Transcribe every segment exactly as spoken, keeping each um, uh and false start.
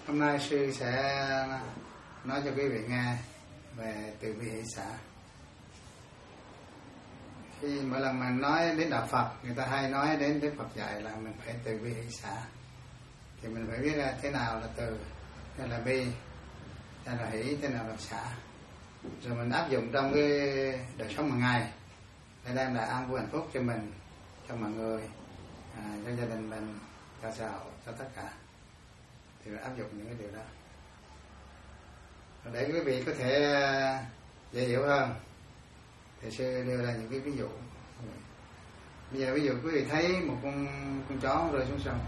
Hôm nay sư sẽ nói cho quý vị nghe về từ bi hỷ xả. Khi mỗi lần mình nói đến đạo Phật, người ta hay nói đến Đức Phật dạy là mình phải từ bi hỷ xả. Thì mình phải biết là thế nào là từ, thế là bi, thế là hỷ, thế nào là xả. Rồi mình áp dụng trong cái đời sống hàng ngày để đem lại an vui hạnh phúc cho mình, cho mọi người, à, cho gia đình mình, cho xã hội, cho tất cả. Thì áp dụng những cái điều đó để quý vị có thể dễ hiểu hơn. Thì sư đưa ra những cái ví dụ. Bây giờ ví dụ quý vị thấy một con con chó rơi xuống sông,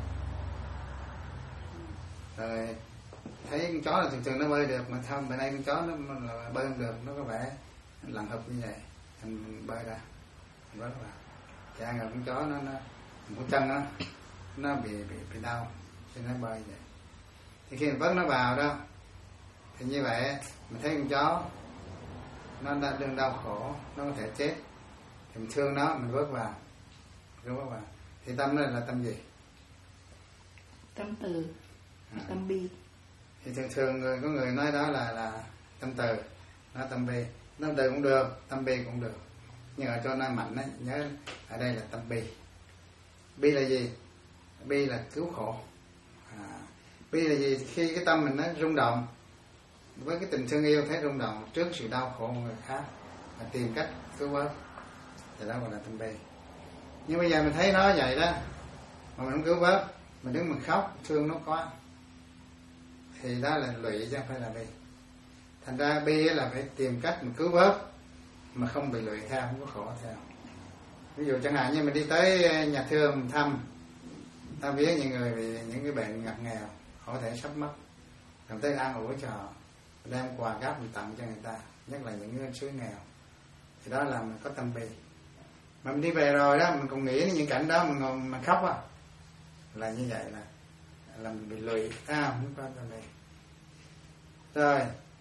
rồi thấy con chó là thường thường nó bơi được, mà không bữa nay con chó nó là bơi không được, nó có vẻ lặn hợp như vậy, mình bơi ra mình vớt vào. Thì ai ngờ con chó nó nó một chân nó nó bị bị bị đau cho nó bơi vậy. Thì khi mình vớt nó vào đó, thì như vậy mình thấy con chó nó đã đương đau khổ, nó có thể chết, thì mình thương nó, mình vớt vào, vớt vào. Thì tâm đó là tâm gì? Tâm từ, à. Tâm bi. Thì thường thường người có người nói đó là là tâm từ, nói tâm bi. Tâm từ cũng được, tâm bi cũng được, nhưng ở cho nó mạnh ấy, nhớ ở đây là tâm bi. Bi là gì? Bi là cứu khổ. À, bi là gì? Khi cái tâm mình nó rung động với cái tình thương yêu, thấy rung động trước sự đau khổ của người khác và tìm cách cứu vớt, thì đó gọi là tâm bi. Nhưng bây giờ mình thấy nó vậy đó mà mình không cứu vớt, mình đứng mình khóc thương nó quá, thì đó là lụy chứ không phải là bi. Thành ra bi là phải tìm cách mình cứu vớt mà không bị lụy theo, không có khổ theo. Ví dụ chẳng hạn như mình đi tới nhà thương mình thăm, ta biết những người bị những cái bệnh ngặt nghèo, họ có thể sắp mất, mình tới an ủi cho họ, đem quà cáp mình tặng cho người ta, nhất là những người xứ nghèo, thì đó là mình có tâm bi. Mà mình đi về rồi đó, mình còn nghĩ đến những cảnh đó, mình ngồi mình khóc á, là như vậy là là mình bị lụy, à không có tâm bi. Rồi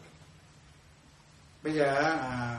bây giờ à,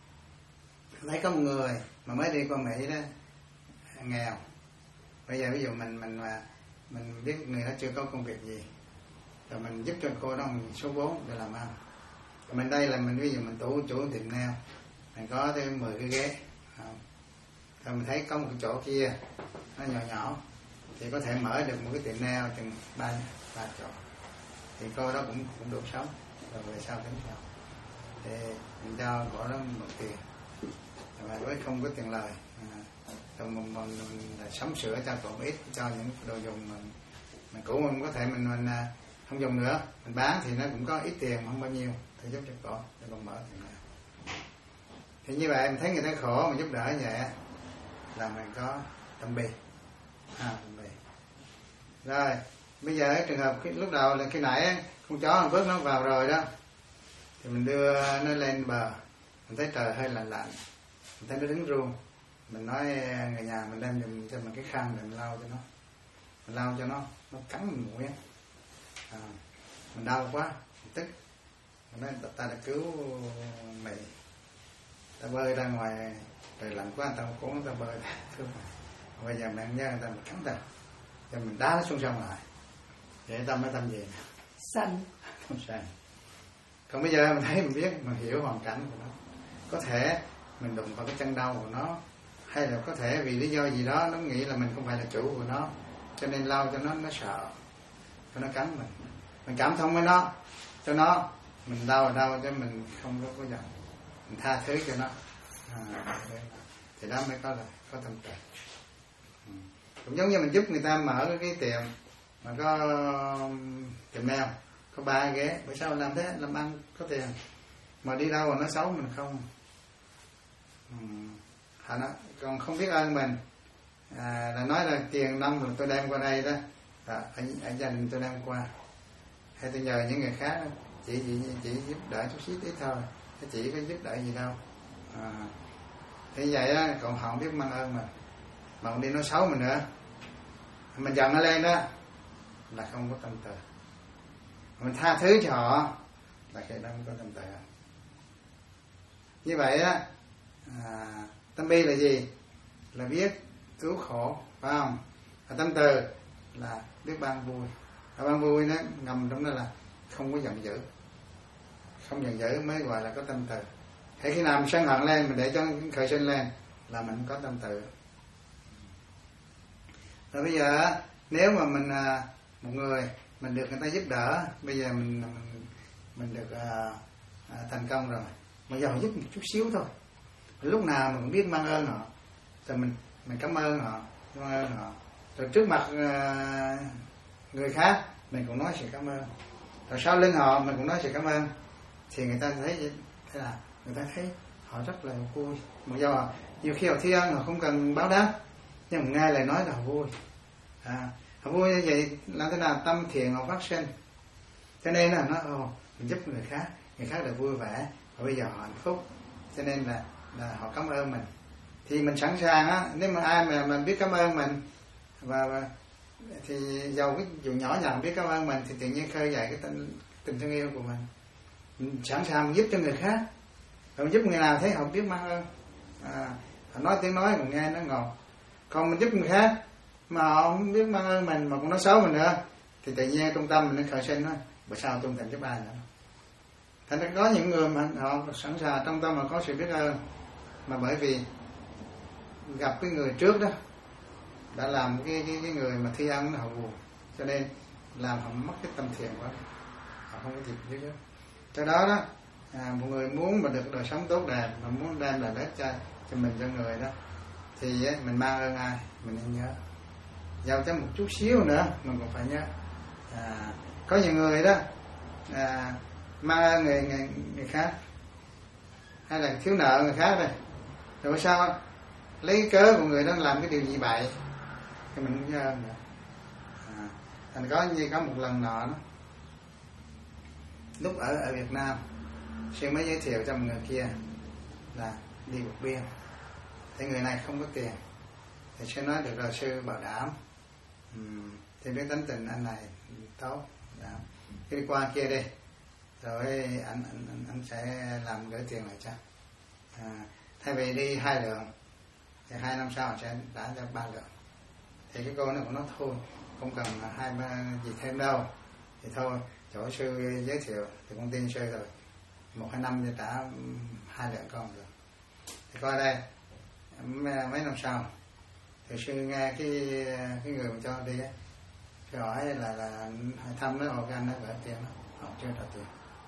thấy có một người mà mới đi qua Mỹ đó, nghèo. Bây giờ ví dụ mình mình mà mình biết người đó chưa có công việc gì, rồi mình giúp cho cô đó một số vốn để làm ăn. Rồi mình đây là mình ví dụ mình chủ chủ tiệm nail, mình có thêm mười cái ghế, không? Rồi mình thấy có một cái chỗ kia nó nhỏ nhỏ, thì có thể mở được một cái tiệm nail chừng ba ba chỗ, thì cô đó cũng cũng đủ sống. Rồi về sau tính sao? Thì mình cho cô đó một tiền, rồi với không có tiền lời, à, rồi mình, mình, mình, mình sắm sửa cho cô một ít, cho những đồ dùng mình mình cũ mình có thể mình mình không dùng nữa, mình bán thì nó cũng có ít tiền, không bao nhiêu, thì giúp cho cô để còn mở tiền nào. Thì như vậy mình thấy người ta khổ mình giúp đỡ vậy là mình có tâm bi, à, tâm bi. Rồi bây giờ trường hợp cái, lúc đầu là khi nãy con chó mình vớt nó vào rồi đó, thì mình đưa nó lên bờ, mình thấy trời hơi lạnh lạnh, mình thấy nó đứng run, mình nói người nhà mình đem giùm cho mình cái khăn để mình lau cho nó, mình lau cho nó, nó cắn mình mũi á, à, mình đau quá, mình tức, mình nói ta đã cứu mày, ta bơi ra ngoài trời lạnh quá, người ta cố người ta bơi thương, bây giờ mình nhớ người ta mình cắn ta, cho mình đá nó xuống sông lại, vậy tâm cái tâm gì nè? Sân. Không sân. Còn bây giờ mình thấy mình biết, mình hiểu hoàn cảnh của nó, có thể mình đụng vào cái chân đau của nó, hay là có thể vì lý do gì đó nó nghĩ là mình không phải là chủ của nó, cho nên lau cho nó, nó sợ, cho nó cắn mình, mình cảm thông với nó, cho nó, mình đau là đau chứ mình không có có giận, mình tha thứ cho nó, à, thì đó mới có là có tâm từ. Ừ. Cũng giống như mình giúp người ta mở cái tiệm mà có tiệm nail, có ba ghế, bởi sao làm thế, làm ăn có tiền, mà đi đâu mà nó xấu mình không, ừ. Họ nó còn không biết ơn mình, à, là nói là tiền năm rồi tôi đem qua đây đó, à, ở, ở gia đình tôi đem qua, hay tôi nhờ những người khác chỉ chỉ chỉ giúp đỡ chút xíu ít thôi, chỉ có giúp đỡ gì đâu, à, thế vậy á, còn họ không biết mang ơn mình, mà còn đi nói xấu mình nữa, mình giận nó lên đó là không có tâm từ. Mình tha thứ cho họ là khi đó không có tâm từ. Như vậy á, à, tâm bi là gì? Là biết cứu khổ, phải không? Và tâm từ là biết ban vui, Ở ban vui nó ngầm trong đó là không có giận dữ, không giận dữ mới gọi là có tâm từ. Thế khi nào mình sân hận lên, mình để cho khởi sinh lên là mình có tâm từ. Rồi bây giờ nếu mà mình một người mình được người ta giúp đỡ, bây giờ mình mình, mình được à, à, thành công rồi, mà giờ họ giúp một chút xíu thôi, lúc nào mình cũng biết mang ơn họ, rồi mình mình cảm ơn họ, cảm ơn họ, rồi trước mặt à, người khác mình cũng nói sự cảm ơn, rồi sau lưng họ mình cũng nói sự cảm ơn, thì người ta thấy thế là người ta thấy họ rất là vui. Mà do nhiều khi họ thi ân họ không cần báo đáp, nhưng mà nghe lời nói là họ vui. À, họ vui như vậy làm thế nào tâm thiện họ phát sinh. Cho nên là nó ồ mình giúp người khác, người khác được vui vẻ, và bây giờ họ hạnh phúc, cho nên là là họ cảm ơn mình. Thì mình sẵn sàng á, nếu mà ai mà mình biết cảm ơn mình và, và thì dầu cái dù nhỏ nhặt biết cảm ơn mình thì tự nhiên khơi dậy cái tình, tình thương yêu của mình. Mình sẵn sàng giúp cho người khác. Rồi mình giúp người nào thấy họ biết mang ơn, à, họ nói tiếng nói mình nghe nó ngọt. Còn mình giúp người khác mà họ không biết mang ơn mình mà cũng nói xấu mình nữa, thì tự nhiên trong tâm mình nó khởi sinh nói bữa sau tôi không thèm giúp ai nữa. Thành ra có những người mà họ sẵn sàng trong tâm mà có sự biết ơn, mà bởi vì gặp cái người trước đó đã làm cái cái, cái người mà thi ân họ buồn, cho nên làm họ mất cái tâm thiện quá, họ không có kịp biết. Cho đó đó à, một người muốn mà được đời sống tốt đẹp, mà muốn đem lại lợi ích cho cho mình, cho người đó, thì ấy, mình mang ơn ai mình nên nhớ, giàu cho một chút xíu nữa mình cũng phải nhớ. À, có nhiều người đó à, mang ơn người, người người khác, hay là thiếu nợ người khác đây, rồi sao lấy cớ của người đó làm cái điều gì bậy thì mình không nhớ ơn nữa. À, thành có như có một lần nọ đó, lúc ở ở Việt Nam, sư mới giới thiệu cho một người kia là đi vượt biên, thì người này không có tiền, thì sư nói được rồi, sư bảo đảm, uhm, thì biết tính tình anh này tốt, khi đi qua kia đi, rồi anh anh anh, anh sẽ làm gửi tiền lại cho. À, thay vì đi hai lượng thì hai năm sau sẽ trả cho ba lượng. Thì cái cô này cũng nói thôi, không cần hai ba gì thêm đâu, thì thôi chỗ sư giới thiệu thì con tin sư rồi, một hai năm thì trả hai lượng con được. Thì coi đây mấy năm sau thì sư nghe cái cái người mà cho đi ấy, sư hỏi là là thăm nó họ gan nó gửi tiền đó, họ chưa trả tiền.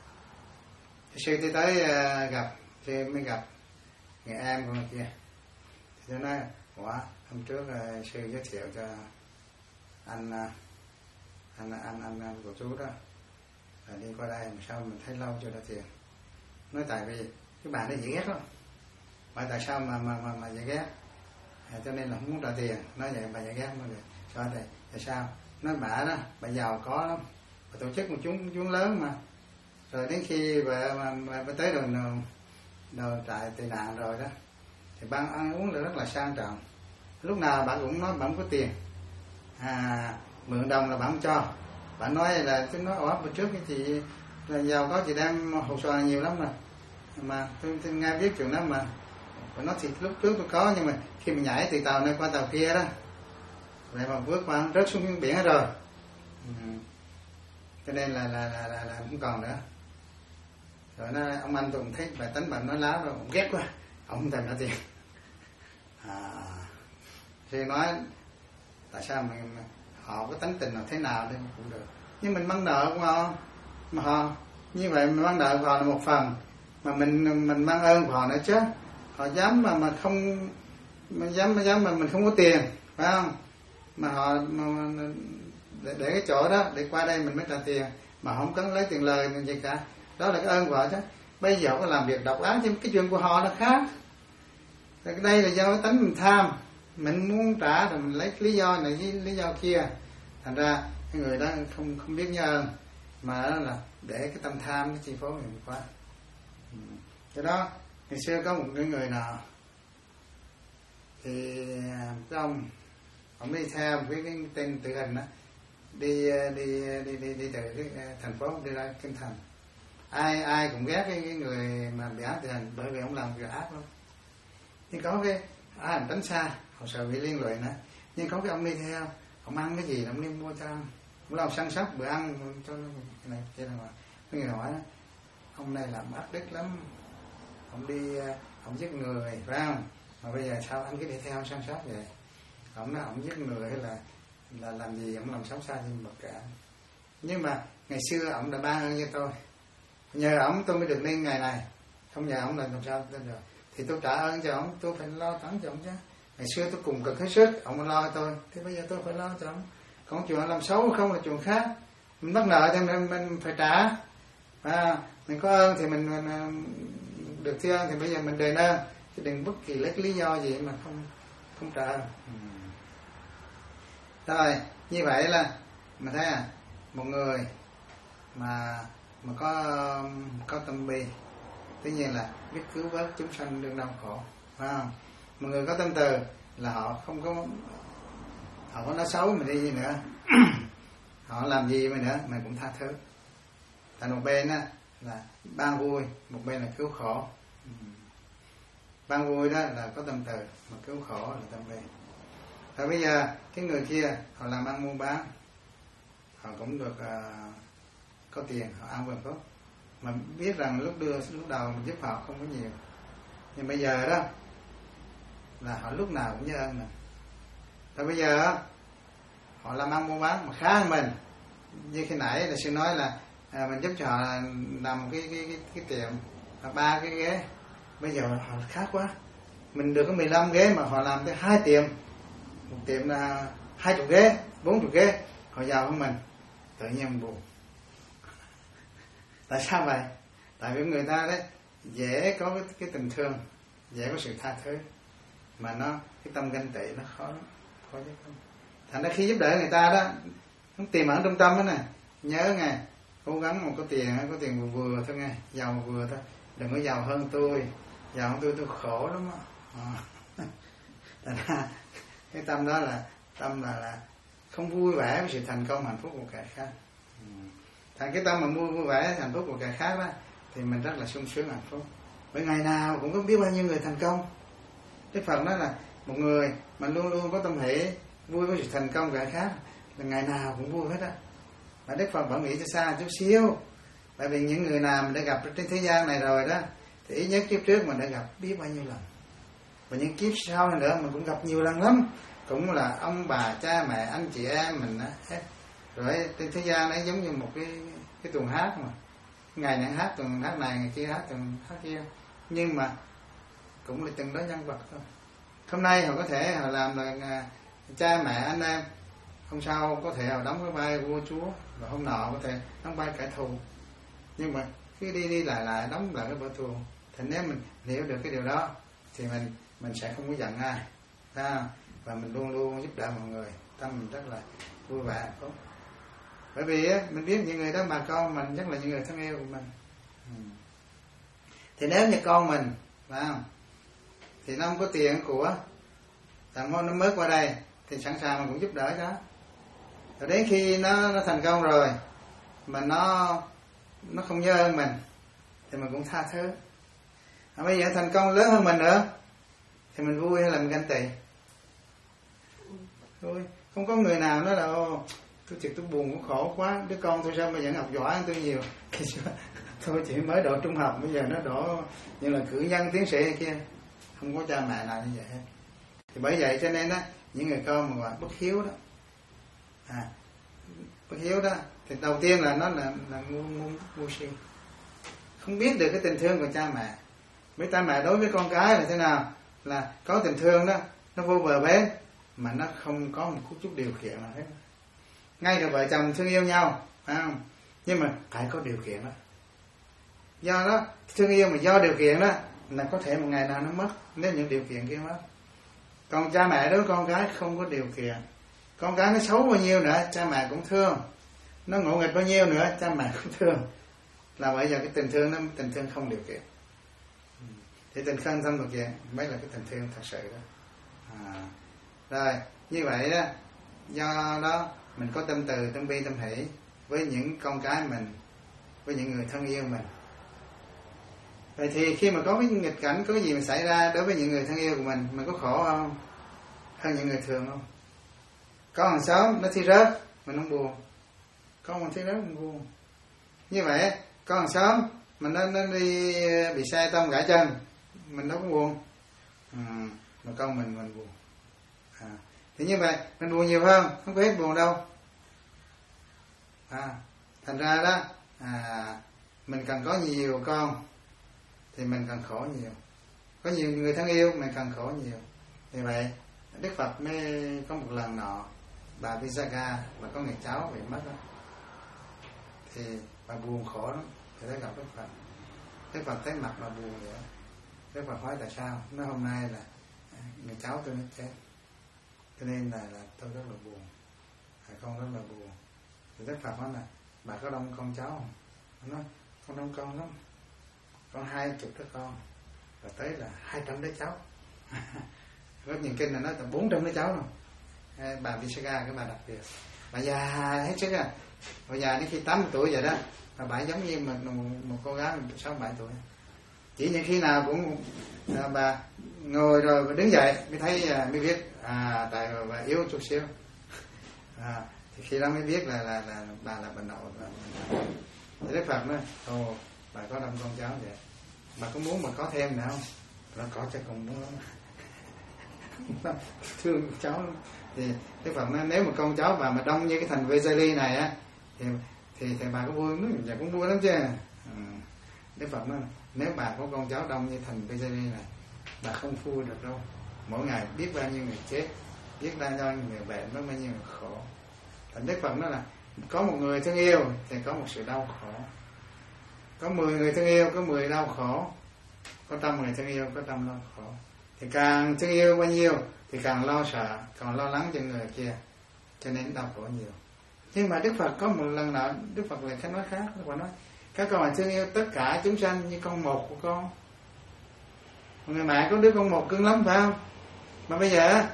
Thì sư đi tới uh, gặp, sư mới gặp người em của người kia, thì tôi nói quả hôm trước uh, sư giới thiệu cho anh uh, anh anh anh, anh của chú đó là đi qua đây, mà sao mình thấy lâu chưa trả tiền. Nói tại vì cái bạn ấy dễ ghét lắm, mà tại sao mà mà mà, mà dễ ghét, à, cho nên là không muốn trả tiền. Nói vậy bà dễ ghét mới được. Sao tại tại sao? Nói bà đó, bà giàu có lắm, bà tổ chức một chúng chúng lớn mà, rồi đến khi bà, bà, bà, bà tới đồn đồn trại tị nạn rồi đó, thì ban ăn uống là rất là sang trọng, lúc nào bà cũng nói bà không có tiền, à, mượn đồng là bà không cho. Bà nói là tôi nói ở bữa trước cái chị là giàu có, chị đem hồ sơ nhiều lắm mà mà tôi, tôi nghe biết chuyện đó mà. Bà nói thì lúc trước tôi có, nhưng mà khi mình nhảy từ tàu này qua tàu kia đó, vậy mà bước qua rớt xuống biển hết rồi, ừ. Cho nên là là, là là là không còn nữa. Rồi nó ông anh tôi cũng thấy bài tính bà nói láo rồi, cũng ghét quá, ông không thèm trả tiền. À, thì nói tại sao mà, mà họ có tính tình nào thế nào thì cũng được, nhưng mình mang nợ của họ, mà họ như vậy mình mang nợ của họ là một phần, mà mình mình mang ơn của họ nữa chứ. Họ dám mà mà không mà dám mà dám mà mình không có tiền, phải không, mà họ mà, mà, để, để cái chỗ đó để qua đây mình mới trả tiền, mà không cần lấy tiền lời gì cả, đó là cái ơn của họ chứ. Bây giờ có làm việc độc ác nhưng cái chuyện của họ là khác. Rồi đây là do cái tánh mình tham, mình muốn trả rồi mình lấy lý do này với lý do kia, thành ra cái người đó không không biết nhớ ơn, mà là để cái tâm tham nó chi phối mình quá. Cho đó ngày xưa có một cái người nào thì cái ông ông đi theo với cái tên tự hình đó, đi đi đi đi đi từ cái thành phố đi ra kinh thành, ai ai cũng ghét cái, cái người mà bị ác tự hình, bởi vì ông làm việc ác lắm. Nhưng có cái ai làm tránh xa, họ sợ bị liên lụy nữa. Nhưng có cái ông đi theo, ông ăn cái gì ông đi mua cho ăn, cũng lo săn sóc bữa ăn cho nó này kia là có người hỏi ông này làm ác đức lắm, ông đi ông giết người phải không, mà bây giờ sao anh cứ đi theo săn sóc vậy? Ông nói ông giết người hay là là làm gì ông làm xấu xa nhưng bất cả. Nhưng mà ngày xưa ông đã ban ơn cho tôi, nhờ ông tôi mới được lên ngày này, không nhờ ông là làm sao tôi được. Thì tôi trả ơn cho ông, tôi phải lo toán cho ông chứ. Ngày xưa tôi cùng cực hết sức, ông lo cho tôi, thì bây giờ tôi phải lo cho ông. Còn chuyện làm xấu không là chuyện khác. Mình mắc nợ thì mình, mình phải trả. À, mình có ơn thì mình, mình được thi ơn thì bây giờ mình đền ơn, chứ đừng bất kỳ lấy lý do gì mà không không trả ơn. Ừ. Rồi như vậy là mình thấy à, một người mà mà có có tâm bi, tất nhiên là biết cứu vớt chúng sanh đương đau khổ, phải không? Một người có tâm từ là họ không có họ có nói xấu mình đi gì nữa, họ làm gì mình nữa mình cũng tha thứ. Tại một bên á là ban vui, một bên là cứu khổ. Ban vui đó là có tâm từ, mà cứu khổ là tâm bi. Và bây giờ cái người kia họ làm ăn mua bán, họ cũng được uh, có tiền, họ ăn vườn tốt, mà biết rằng lúc đưa lúc đầu mình giúp họ không có nhiều, nhưng bây giờ đó là họ lúc nào cũng nhớ ơn mình. Và bây giờ họ làm ăn mua bán mà khá hơn mình, như khi nãy là sư nói là à, mình giúp cho họ làm cái cái cái, cái tiệm ba cái ghế, bây giờ họ khác quá, mình được có mười lăm ghế mà họ làm tới hai tiệm, một tiệm là hai chục ghế, bốn chục ghế, họ giàu hơn mình, tự nhiên mình buồn. Tại sao vậy? Tại vì người ta đấy dễ có cái, cái tình thương, dễ có sự tha thứ, mà nó cái tâm ganh tị nó khó lắm, khó chứ không. Thành ra khi giúp đỡ người ta đó, nó tiềm ẩn trong tâm đó nè, nhớ nghe, cố gắng mà có tiền, có tiền vừa vừa thôi nghe, giàu vừa thôi, đừng có giàu hơn tôi, giàu hơn tôi tôi khổ lắm á. À. Thành ra cái tâm đó là tâm là, là không vui vẻ với sự thành công hạnh phúc của kẻ khác. Thành cái tâm mà vui vui vẻ hạnh phúc của kẻ khác đó thì mình rất là sung sướng hạnh phúc. Bởi ngày nào cũng có biết bao nhiêu người thành công. Đức Phật nói là một người mà luôn luôn có tâm hỷ vui với sự thành công của kẻ khác là ngày nào cũng vui hết á. Và Đức Phật vẫn nghĩ cho xa chút xíu. Bởi vì những người nào mình đã gặp trên thế gian này rồi đó, thì ít nhất kiếp trước mình đã gặp biết bao nhiêu lần. Và những kiếp sau này nữa mình cũng gặp nhiều lần lắm. Cũng là ông bà, cha mẹ, anh chị em mình á. Rồi trên thế gian ấy giống như một cái cái tuồng hát mà. Ngày này hát tuồng hát này, ngày kia hát tuồng hát kia. Nhưng mà cũng là từng đó nhân vật thôi. Hôm nay họ có thể họ làm là cha mẹ, anh em. Hôm sau có thể họ đóng cái vai vua chúa. Và hôm nọ có thể đóng vai kẻ thù. Nhưng mà cứ đi đi lại lại đóng lại cái vở thù. Thì nếu mình hiểu được cái điều đó thì mình mình sẽ không có giận ai. À, và mình luôn luôn giúp đỡ mọi người, tâm mình rất là vui vẻ tốt. Bởi vì á, mình biết những người đó bà con mình chắc là những người thân yêu của mình. Ừ. Thì nếu như con mình, phải không? Thì nó không có tiền của, thằng nó mới qua đây thì sẵn sàng mình cũng giúp đỡ đó. Rồi đến khi nó, nó thành công rồi mà nó nó không nhớ ơn mình thì mình cũng tha thứ. À, bây giờ thành công lớn hơn mình nữa thì mình vui hay là mình ganh tị? Thôi, không có người nào nói là ô, tôi chịu tôi buồn cũng khổ quá, đứa con tôi sao mà vẫn học giỏi hơn tôi nhiều. Thôi chỉ mới đỗ trung học, bây giờ nó đỗ như là cử nhân tiến sĩ hay kia. Không có cha mẹ nào như vậy hết. Thì bởi vậy cho nên á, những người con mà gọi bất hiếu đó, à, bất hiếu đó thì đầu tiên là nó là là ngu ngu ngu si, không biết được cái tình thương của cha mẹ. Với cha mẹ đối với con cái là thế nào? Là có tình thương đó, nó vô bờ bến mà nó không có một chút điều kiện nào hết. Ngay cả vợ chồng thương yêu nhau, phải không? Nhưng mà phải có điều kiện đó. Do đó thương yêu mà do điều kiện đó là có thể một ngày nào nó mất nếu những điều kiện kia mất. Còn cha mẹ đối với con cái không có điều kiện, con cái nó xấu bao nhiêu nữa cha mẹ cũng thương, nó ngộ nghịch bao nhiêu nữa cha mẹ cũng thương. Là bởi giờ cái tình thương nó tình thương không điều kiện. Thì tình thương không điều kiện mới là cái tình thương thật sự đó. À, rồi như vậy đó, do đó mình có tâm từ, tâm bi, tâm hỷ với những con cái mình, với những người thân yêu mình. Vậy thì khi mà có cái nghịch cảnh, có cái gì mà xảy ra đối với những người thân yêu của mình, mình có khổ không? Hơn những người thường không? Có hàng xóm nó thi rớt mình không buồn, con mình thấy rất buồn. Như vậy con hàng xóm mình nó, nó đi bị xe tông gãy chân, mình đâu có buồn, à, mà con mình mình buồn. À, thì như vậy mình buồn nhiều hơn, không có hết buồn đâu. À, thành ra đó, à, mình cần có nhiều con thì mình cần khổ nhiều, có nhiều người thân yêu mình cần khổ nhiều. Vì vậy Đức Phật mới có một lần nọ bà Visakha mà có người cháu bị mất đó, thì bà buồn khổ lắm, thì tới gặp Đức Phật. Đức Phật thấy mặt bà buồn vậy, Đức Phật hỏi tại sao, nói hôm nay là người cháu tôi nó chết, cho nên là, là tôi rất là buồn, con rất là buồn. Thì Đức Phật nói là bà có đông con cháu không? Nó nói con đông con lắm, con hai chục đứa con, và tới là hai trăm đứa cháu. Rất nhiều kinh là nói là bốn trăm đứa cháu rồi. Bà Visakha cái bà đặc biệt, bà già hết sức à, bà già đến khi tám mươi tuổi vậy đó, bà bà giống như một, một cô gái sáu bảy tuổi. Chỉ những khi nào cũng à, bà ngồi rồi bà đứng dậy mới thấy à, mới biết à tại bà yếu chút xíu, à, thì khi đó mới biết là là, là bà là bà nội. Thì Đức Phật nói ồ bà có đông con cháu vậy, bà có muốn mà có thêm nữa không? Nó có chắc còn muốn lắm. Thương cháu lắm. Thì Đức Phật nói nếu mà con cháu bà mà đông như cái thành Vesali này á thì thì thì bà có vui lắm, dạ cũng vui lắm chứ. Ừ. Đức Phật nói nếu bà có con cháu đông như thành Vesali này, bà không vui được đâu. Mỗi ngày biết bao nhiêu người chết, biết bao nhiêu người bệnh, biết bao nhiêu người khổ. Thành Đức Phật nói là có một người thương yêu thì có một sự đau khổ, có mười người thương yêu có mười đau khổ, có trăm người thương yêu có trăm đau khổ. Thì càng thương yêu bao nhiêu thì càng lo sợ, càng lo lắng cho người kia, cho nên đau khổ nhiều. Nhưng mà Đức Phật có một lần nọ Đức Phật lại nói khác. Đức Phật nói các con hãy thương yêu tất cả chúng sanh như con một của con. Người mẹ có đứa con một cưng lắm phải không? Mà bây giờ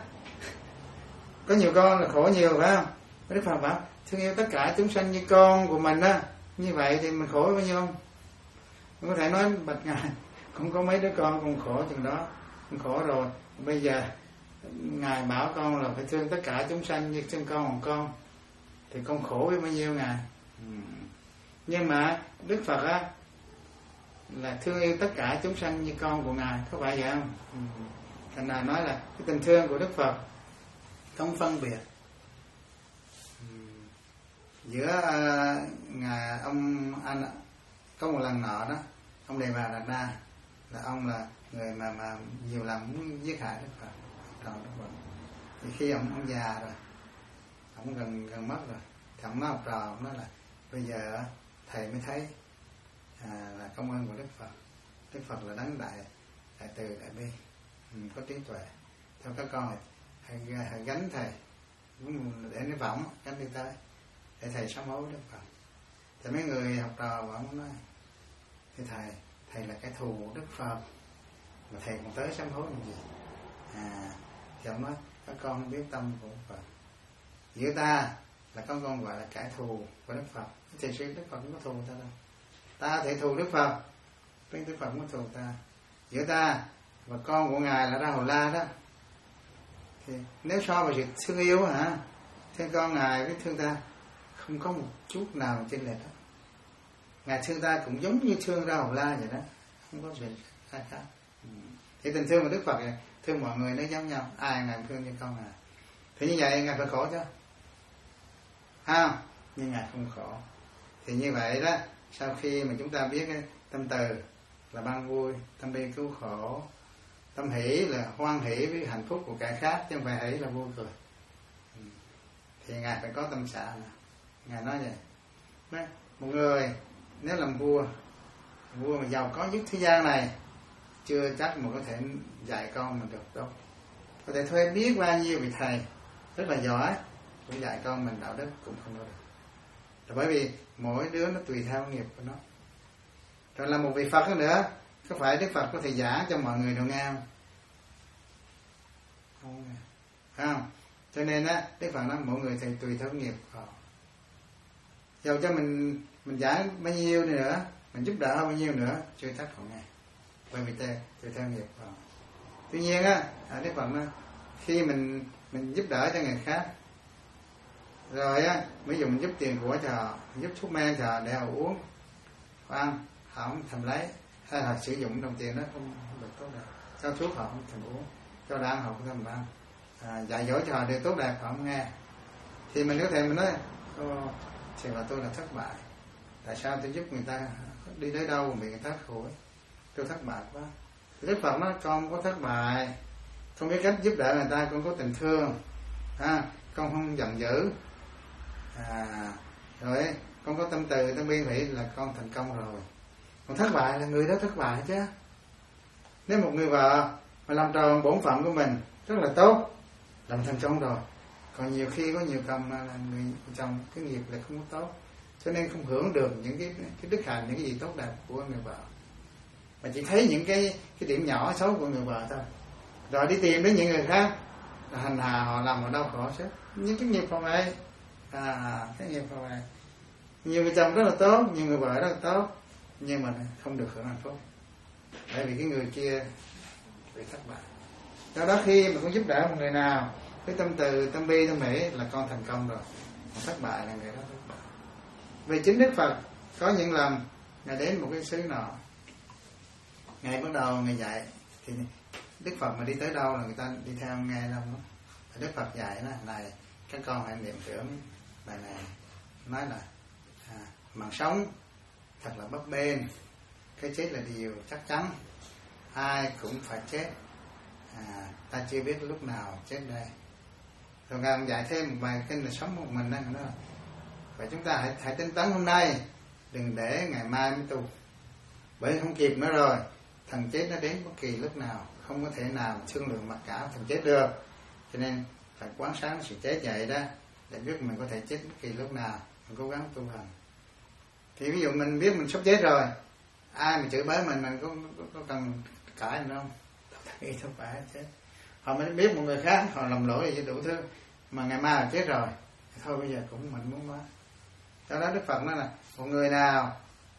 có nhiều con là khổ nhiều phải không? Đức Phật bảo thương yêu tất cả chúng sanh như con của mình á, như vậy thì mình khổ bao nhiêu không? Mình có thể nói bạch Ngài cũng có mấy đứa con còn khổ chừng đó, con khổ rồi. Bây giờ Ngài bảo con là phải thương tất cả chúng sanh như thương con một con, thì con khổ với bao nhiêu Ngài? Ừ. Nhưng mà Đức Phật á là thương yêu tất cả chúng sanh như con của Ngài, có phải vậy không? Ừ. Thành ra nói là cái tình thương của Đức Phật không phân biệt. Ừ. Giữa uh, Ngài ông anh có một lần nọ đó, ông Đề Bà Đạt Đa là ông là người mà mà nhiều lần muốn giết hại Đức Phật. Đức Phật. Thì khi ông ông già rồi, ông gần gần mất rồi, thì ông nói học trò, ông nói là bây giờ thầy mới thấy à, là công ơn của Đức Phật. Đức Phật là đấng đại đại từ đại bi, ừ, có trí tuệ. Theo các con hãy, hãy gánh thầy để nó võng gánh đi tới để thầy sám hối Đức Phật. Thì mấy người học trò vẫn nói thì thầy thầy là cái thù của Đức Phật mà thầy còn tới sám hối làm gì? À, thì ông nói các con biết tâm của Phật. Giữa ta là con con gọi là kẻ thù của Đức Phật. Thì sự Đức Phật không có thù ta đâu. Ta thể thù Đức Phật, nhưng Đức Phật không có thù ta. Giữa ta và con của Ngài là Ra Hầu La đó. Thì nếu so với sự thương yêu hả, thương con Ngài với thương ta không có một chút nào chênh lệch đó. Ngài thương ta cũng giống như thương Ra Hầu La vậy đó, không có gì khác khác. Thì tình thương của Đức Phật này, thương mọi người nó giống nhau, ai Ngài thương như con Ngài. Thì như vậy Ngài phải khổ chứ, không? Nhưng Ngài không khổ. Thì như vậy đó, sau khi mà chúng ta biết cái tâm từ là ban vui, tâm bi cứu khổ, tâm hỷ là hoan hỷ với hạnh phúc của kẻ khác, chứ không phải hỷ là vui cười, thì Ngài phải có tâm xả. Ngài nói vậy. Nói, một người nếu làm vua, vua mà giàu có nhất thế gian này chưa chắc mà có thể dạy con mình được đâu. Có thể thuê biết bao nhiêu vị thầy rất là giỏi, cũng dạy con mình đạo đức cũng không được. Rồi bởi vì mỗi đứa nó tùy theo nghiệp của nó. Rồi là một vị Phật nữa, có phải Đức Phật có thể giảng cho mọi người đều nghe không? Không nghe. Phải không? Cho nên á, Đức Phật nói mỗi người thì tùy theo nghiệp của họ. Dầu cho mình mình giảng bao nhiêu nữa, mình giúp đỡ bao nhiêu nữa, chưa chắc họ nghe. Bởi vì tùy theo nghiệp của họ. Tuy nhiên á, Đức Phật nói khi mình mình giúp đỡ cho người khác rồi á ví dụ mình giúp tiền của cho họ, giúp thuốc men cho họ để họ uống, họ ăn, họ không thèm lấy, hay là sử dụng đồng tiền đó không được tốt đẹp, cho thuốc họ không thèm uống, cho ăn họ không thèm ăn, à, dạy dỗ cho họ điều tốt đẹp họ không nghe, thì mình có thể mình nói thì là tôi là thất bại, tại sao tôi giúp người ta đi tới đâu bị người ta khổ, tôi thất bại quá. Đức Phật nói con có thất bại, không biết cách giúp đỡ người ta, con có tình thương, ha, con không giận dữ, à, rồi con có tâm từ tâm bi hỷ là con thành công rồi. Còn thất bại là người đó thất bại chứ. Nếu một người vợ mà làm tròn bổn phận của mình rất là tốt, làm thành công rồi. Còn nhiều khi có nhiều chồng là người chồng cái nghiệp là không có tốt, cho nên không hưởng được những cái cái đức hạnh, những cái gì tốt đẹp của người vợ, mà chỉ thấy những cái cái điểm nhỏ xấu của người vợ thôi, rồi đi tìm đến những người khác là hành hạ họ, làm họ đau khổ chứ. Những cái nghiệp không ấy, à cái nghiệp không ấy. Nhiều người chồng rất là tốt, nhiều người vợ rất là tốt, nhưng mà không được hưởng hạnh phúc, bởi vì cái người kia bị thất bại. Do đó khi mà con giúp đỡ một người nào với tâm từ, tâm bi, tâm hỷ là con thành công rồi. Còn thất bại là người đó thất bại. Vì chính Đức Phật có những lần Ngài đến một cái xứ nọ, Ngài bắt đầu Ngài dạy, thì Đức Phật mà đi tới đâu là người ta đi theo nghe đâu đó. Đức Phật dạy đó, này các con hãy niệm tưởng bài này, nói là à, mạng sống thật là bấp bênh, cái chết là điều chắc chắn, ai cũng phải chết, à, ta chưa biết lúc nào chết đây. Rồi Ngài dạy thêm một bài kinh là sống một mình đó, đó. Vậy chúng ta hãy, hãy tinh tấn hôm nay, đừng để ngày mai mới tu, bởi không kịp nữa rồi. Thần chết nó đến bất kỳ lúc nào, không có thể nào thương lượng mặc cả thần chết được, cho nên phải quán sát sự chết vậy đó, để biết mình có thể chết bất kỳ lúc nào, mình cố gắng tu hành. Thì ví dụ mình biết mình sắp chết rồi, ai mà chửi bới mình, mình có, có, có cần cãi mình không? Nghĩ không phải chết. Họ mới biết một người khác họ làm lỗi gì đủ thứ, mà ngày mai là chết rồi, thôi bây giờ cũng mình muốn quá. Do đó Đức Phật nói là một người nào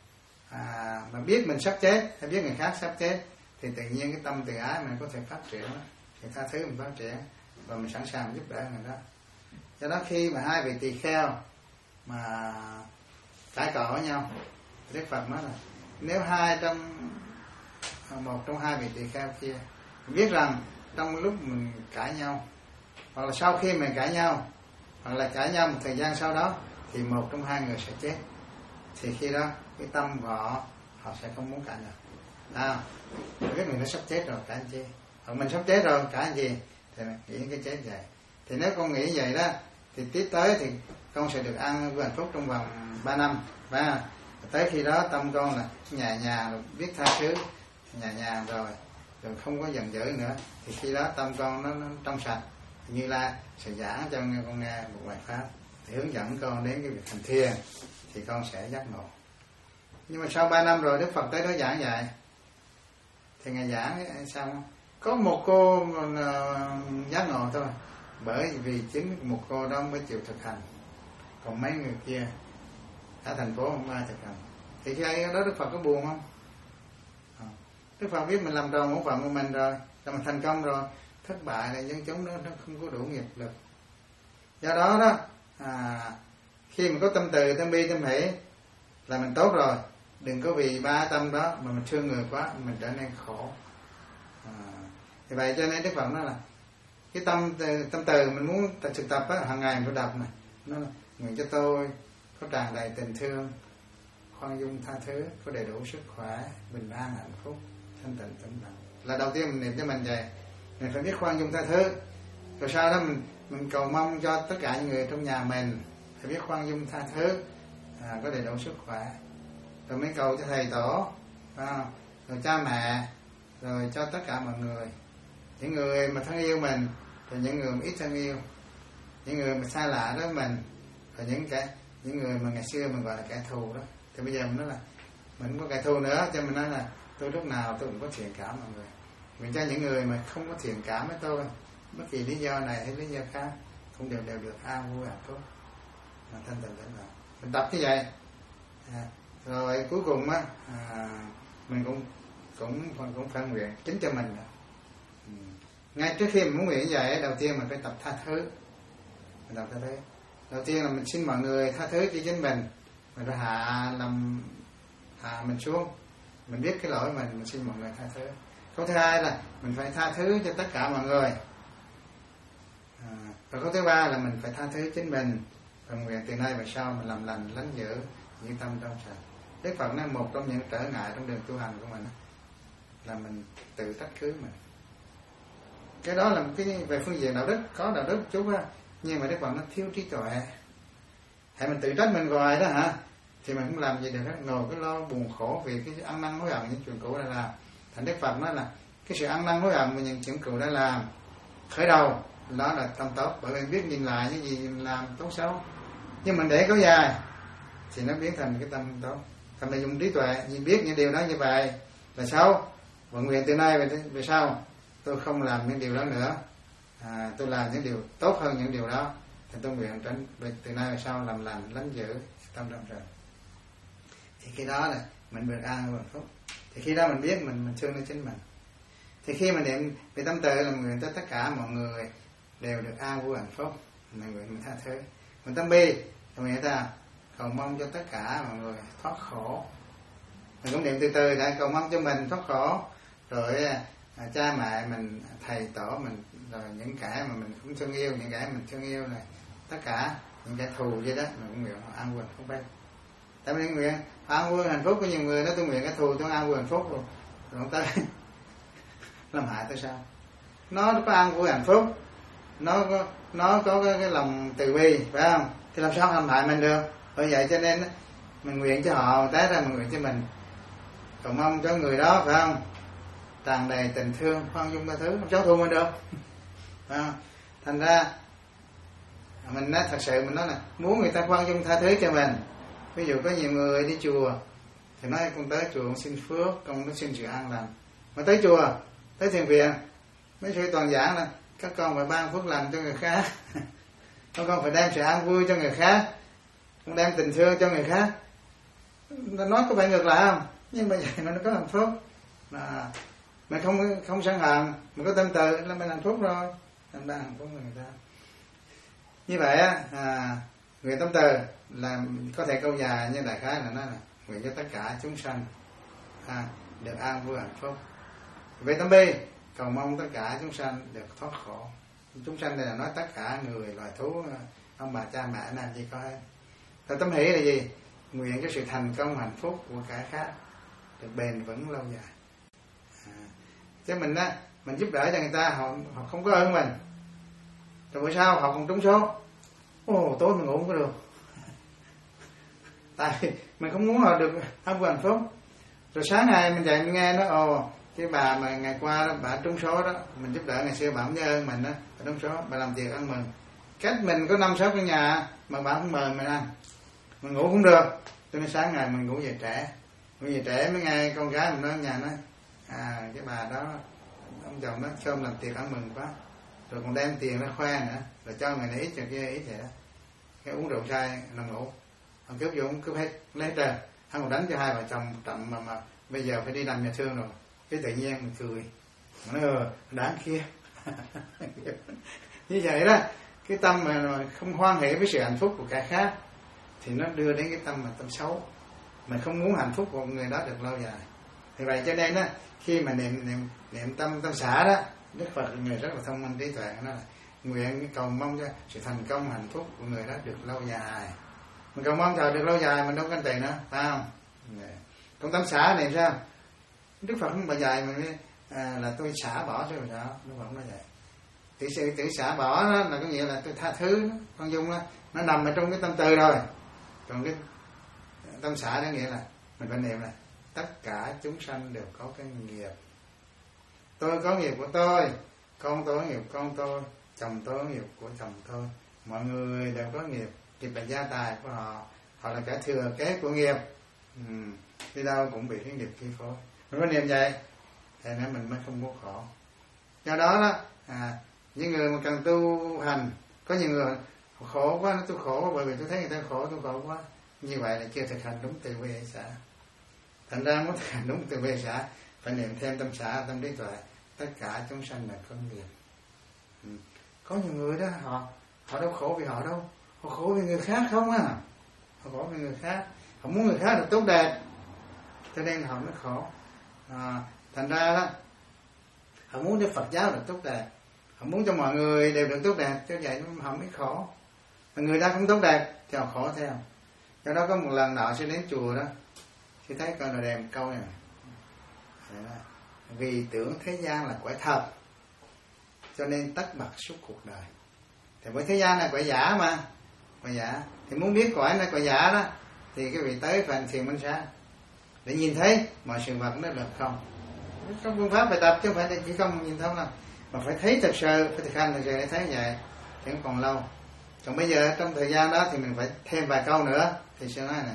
à, mà biết mình sắp chết hay biết người khác sắp chết thì tự nhiên cái tâm từ ái mình có thể phát triển, thì tha thứ mình phát triển, và mình sẵn sàng giúp đỡ người đó. Do đó khi mà hai vị tỳ kheo mà cãi cọ với nhau, Đức Phật nói là nếu hai trong một trong hai vị tỳ kheo kia biết rằng trong lúc mình cãi nhau, hoặc là sau khi mình cãi nhau, hoặc là cãi nhau một thời gian sau đó, thì một trong hai người sẽ chết, thì khi đó cái tâm của họ họ sẽ không muốn cãi nữa. À, biết người nó sắp chết rồi cãi chi, hoặc mình sắp chết rồi cãi gì, thì nghĩ cái chết vậy. Thì nếu con nghĩ vậy đó, thì tiếp tới thì con sẽ được ăn vui hạnh phúc trong vòng ba năm, và tới khi đó tâm con là nhà nhà rồi biết tha thứ, nhà nhà rồi rồi không có giận dữ nữa, thì khi đó tâm con nó, nó trong sạch. Như là sẽ giảng cho con nghe một bài pháp để hướng dẫn con đến cái việc hành thiền, thì con sẽ giác ngộ. Nhưng mà sau ba năm rồi Đức Phật tới đó giảng dạy, thì Ngài giảng xong có một cô còn uh, giác ngộ thôi, bởi vì chính một cô đó mới chịu thực hành, còn mấy người kia ở thành phố không ai thực hành. Thì khi ấy đó Đức Phật có buồn không? Đức Phật biết mình làm tròn bổn phận của mình rồi, là mình thành công rồi, thất bại là dân chúng đó nó không có đủ nghiệp lực. Do đó đó à, khi mình có tâm từ, tâm bi, tâm hỷ là mình tốt rồi. Đừng có vì ba tâm đó mà mình thương người quá, mình trở nên khổ. À, thì vậy cho nên Đức Phật nói là cái tâm tâm từ mình muốn thực tập á, hàng ngày mình phải đọc này, nó là nguyện cho tôi có tràn đầy tình thương, khoan dung tha thứ, có đầy đủ sức khỏe, bình an hạnh phúc, thanh tịnh tĩnh lặng. Là đầu tiên mình niệm cho mình vậy, mình phải biết khoan dung tha thứ. Rồi sau đó mình mình cầu mong cho tất cả những người trong nhà mình phải biết khoan dung tha thứ, à, có đầy đủ sức khỏe. Rồi mới cầu cho thầy tổ, à, rồi cha mẹ, rồi cho tất cả mọi người, những người mà thân yêu mình, rồi những người mà ít thân yêu, những người mà xa lạ với mình, rồi những cái những người mà ngày xưa mình gọi là kẻ thù đó. Thì bây giờ mình nói là mình không có kẻ thù nữa, cho mình nói là tôi lúc nào tôi cũng có thiện cảm mọi người. Mình cho những người mà không có thiện cảm với tôi, bất kỳ lý do này hay lý do khác, cũng đều đều được an vui hạnh phúc, mà thanh tịnh tĩnh lặng. Mình tập như vậy, à, rồi cuối cùng á à, mình cũng cũng cũng, cũng phải nguyện chính cho mình. Ừ. Ngay trước khi mình muốn nguyện như vậy, đầu tiên mình phải tập tha thứ, mình tập tha thứ. Đầu tiên là mình xin mọi người tha thứ cho chính mình, mình phải hạ làm hạ mình xuống, mình biết cái lỗi mình, mình xin mọi người tha thứ. Câu thứ hai là mình phải tha thứ cho tất cả mọi người. À, và câu thứ ba là mình phải tha thứ chính mình, và nguyện từ nay về sau mình làm lành lánh dữ những tâm trong sạch. Đức Phật nói một trong những trở ngại trong đường tu hành của mình là mình tự trách cứ mình. Cái đó là một cái về phương diện đạo đức, có đạo đức một chút á, nhưng mà Đức Phật nó thiếu trí tuệ. Hãy mình tự trách mình hoài đó hả, thì mình không làm gì được hết, ngồi cái lo buồn khổ vì cái ăn năn hối hận những chuyện cũ đã làm. Thành Đức Phật nói là cái sự ăn năn hối hận về những chuyện cũ đã làm khởi đầu đó là tâm tốt, bởi vì biết nhìn lại những gì làm tốt xấu, nhưng mình để kéo dài thì nó biến thành cái tâm tốt. Thành mình dùng trí tuệ nhìn biết những điều đó như vậy là xấu, và nguyện từ nay về, về sau tôi không làm những điều đó nữa, à, tôi làm những điều tốt hơn những điều đó, thì tôi nguyện tránh từ nay về sau làm lành lánh dữ tâm trong trời. Thì khi đó là mình được an vui hạnh phúc. Thì khi đó mình biết mình mình thương đến chính mình. Thì khi mình niệm về tâm từ là nguyện tới tất cả mọi người đều được an vui hạnh phúc, mình nguyện mình tha thứ. Mình tâm bi là nguyện ta cầu mong cho tất cả mọi người thoát khổ. Mình cũng niệm từ từ đã cầu mong cho mình thoát khổ, rồi à, cha mẹ mình, thầy tổ mình, rồi những kẻ mà mình cũng thương yêu, những kẻ mình thương yêu này, tất cả những kẻ thù vậy đó, mình cũng nguyện an vui hạnh phúc đấy. Tại vì nguyện an vui hạnh phúc, có nhiều người nói tôi nguyện cái thù tôi an vui hạnh phúc rồi, rồi tới làm hại tôi sao? Nó có an vui hạnh phúc, nó có nó có cái, cái lòng từ bi, phải không? Thì làm sao làm hại mình được? Bởi vậy cho nên mình nguyện cho họ, té ra mình nguyện cho mình, cầu mong cho người đó, phải không? Tràn đầy tình thương, khoan dung tha thứ, không cháu thua mình được, phải không? Thành ra mình nói thật sự, mình nói là muốn người ta khoan dung tha thứ cho mình. Ví dụ có nhiều người đi chùa thì nói con tới chùa con xin phước, con nó xin sự an lành. Mà tới chùa, tới thiền viện, mấy sư toàn giảng là các con phải ban phước lành cho người khác, các con phải đem sự an vui cho người khác, con đem tình thương cho người khác. Nó nói có phải ngược lại không? Nhưng mà vậy nó có hạnh phúc. Mà mình không không sân hận, mình có tâm từ là mình hạnh phúc rồi, mình ban hạnh phúc cho người ta. Như vậy á, à, nguyện tâm từ là có thể câu dài như đại khái là nói là nguyện cho tất cả chúng sanh à, được an vui hạnh phúc. Về tâm bi cầu mong tất cả chúng sanh được thoát khổ. Chúng sanh này là nói tất cả người, loài thú, ông bà cha mẹ làm gì có hết. Và tâm hỷ là gì? Nguyện cho sự thành công hạnh phúc của cả khác được bền vững lâu dài. À, chứ mình á, mình giúp đỡ cho người ta, họ họ không có ơn mình, rồi bữa sau họ còn trúng số. Ồ, tối mình ngủ không có được. Tại vì mình không muốn họ được an vui hạnh phúc. Rồi sáng ngày mình dậy mình nghe nó, ồ, cái bà mà ngày qua đó, bà trúng số đó, mình giúp đỡ ngày xưa bà không nhớ ơn mình đó, bà trúng số, bà làm việc ăn mừng. Cách mình có năm sáu căn nhà mà bà không mời mình ăn, mình ngủ không được. Cho nên sáng ngày mình ngủ về trễ, ngủ về trễ mấy ngày con gái mình nói ở nhà nói, à cái bà đó ông chồng nó cho làm tiệc ăn mừng quá, rồi còn đem tiền ra khoe nữa, rồi cho người này ít cho kia ít vậy đó. Cái uống rượu say nằm ngủ, ông cướp vô ông cướp hết lấy trời, hắn còn đánh cho hai vợ chồng trận mà mà bây giờ phải đi làm nhà thương rồi. Cái tự nhiên mình cười, nó nói đáng kia. Như vậy đó, cái tâm mà không hoan hỷ với sự hạnh phúc của kẻ khác thì nó đưa đến cái tâm mà tâm xấu. Mình không muốn hạnh phúc của người đó được lâu dài. Thì vậy cho nên đó, khi mà niệm niệm niệm tâm tâm xả đó, Đức Phật là người rất là thông minh trí tuệ, nó là nguyện cầu mong cho sự thành công hạnh phúc của người đó được lâu dài. Mình cầu mong chờ được lâu dài mình đâu có tiền nữa, phải không? Còn tâm xả này sao? Đức Phật không bao dài mình à, là tôi xả bỏ chứ mà sao? Đức Phật không nói vậy. Tự sự tự xả bỏ đó là có nghĩa là tôi tha thứ, con dung đó, nó nằm ở trong cái tâm từ rồi. Còn cái tâm xả đó nghĩa là mình phải niệm là tất cả chúng sanh đều có cái nghiệp. Tôi có nghiệp của tôi, con tôi có nghiệp con tôi, chồng tôi có nghiệp của chồng tôi. Mọi người đều có nghiệp, nghiệp là gia tài của họ, họ là kẻ thừa kế của nghiệp. Ừ. Đi đâu cũng bị cái nghiệp chi phối. Mình có niệm vậy thì nên mình mới không có khổ. Do đó đó à, những người mà cần tu hành, có nhiều người khổ quá, nó tôi khổ bởi vì tôi thấy người ta khổ, tôi khổ quá. Như vậy là chưa thực hành đúng từ bi xả. Thành ra muốn thực hành đúng từ bi xả phải niệm thêm tâm xả, tâm trí tuệ. Tất cả chúng sanh là có nghiệp. Ừ. Có nhiều người đó họ họ đâu khổ vì họ đâu, họ khổ vì người khác không á, họ khổ vì người khác, họ muốn người khác được tốt đẹp, cho nên họ mới khổ. À, thành ra đó, họ muốn cho Phật giáo được tốt đẹp, họ muốn cho mọi người đều được tốt đẹp, cho vậy họ mới khổ. Mà người ta không tốt đẹp thì họ khổ theo. Do đó có một lần nọ sư đến chùa đó, sư thấy con là đèn câu này, vì tưởng thế gian là quả thật cho nên tất bật suốt cuộc đời. Thì với thế gian là quả giả mà, quả giả thì muốn biết quả là quả giả đó thì cái vị tới phần thiền minh sát để nhìn thấy mọi sự vật nó là không. Trong phương pháp bài tập chứ không phải là chỉ không nhìn thông đâu, mà phải thấy thật sự, phải thực hành thật sự để thấy vậy thì cũng còn lâu. Còn bây giờ trong thời gian đó thì mình phải thêm vài câu nữa. Thì sẽ nói này,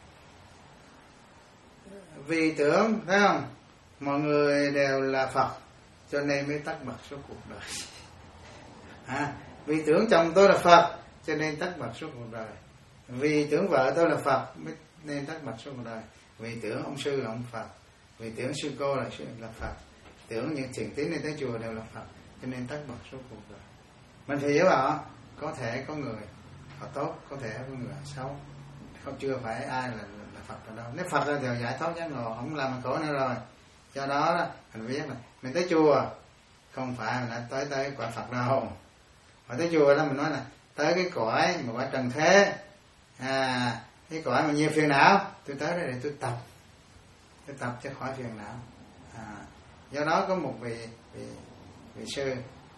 vì tưởng, thấy không, mọi người đều là Phật cho nên mới tất bật suốt cuộc đời. À, vì tưởng chồng tôi là Phật cho nên tất bật suốt cuộc đời. Vì tưởng vợ tôi là Phật nên tất bật suốt cuộc đời. Vì tưởng ông sư là ông Phật, vì tưởng sư cô là là Phật, tưởng những thiền tín đi tới chùa đều là Phật cho nên tất bật suốt cuộc đời. Mình thì hiểu họ, có thể có người họ tốt, có thể có người họ xấu, không chưa phải ai là, là Phật ở đâu. Nếu Phật là thì giải thoát giác ngộ, không làm mình khổ nữa rồi. Do đó, đó mình biết là mình tới chùa không phải mình đã tới tới quả Phật đâu. Mà tới chùa đó mình nói là tới cái cõi mà quả trần thế, à, cái cõi mà nhiều phiền não, tôi tới đây để tôi tập, tôi tập cho khỏi phiền não. À, do đó có một vị vị, vị sư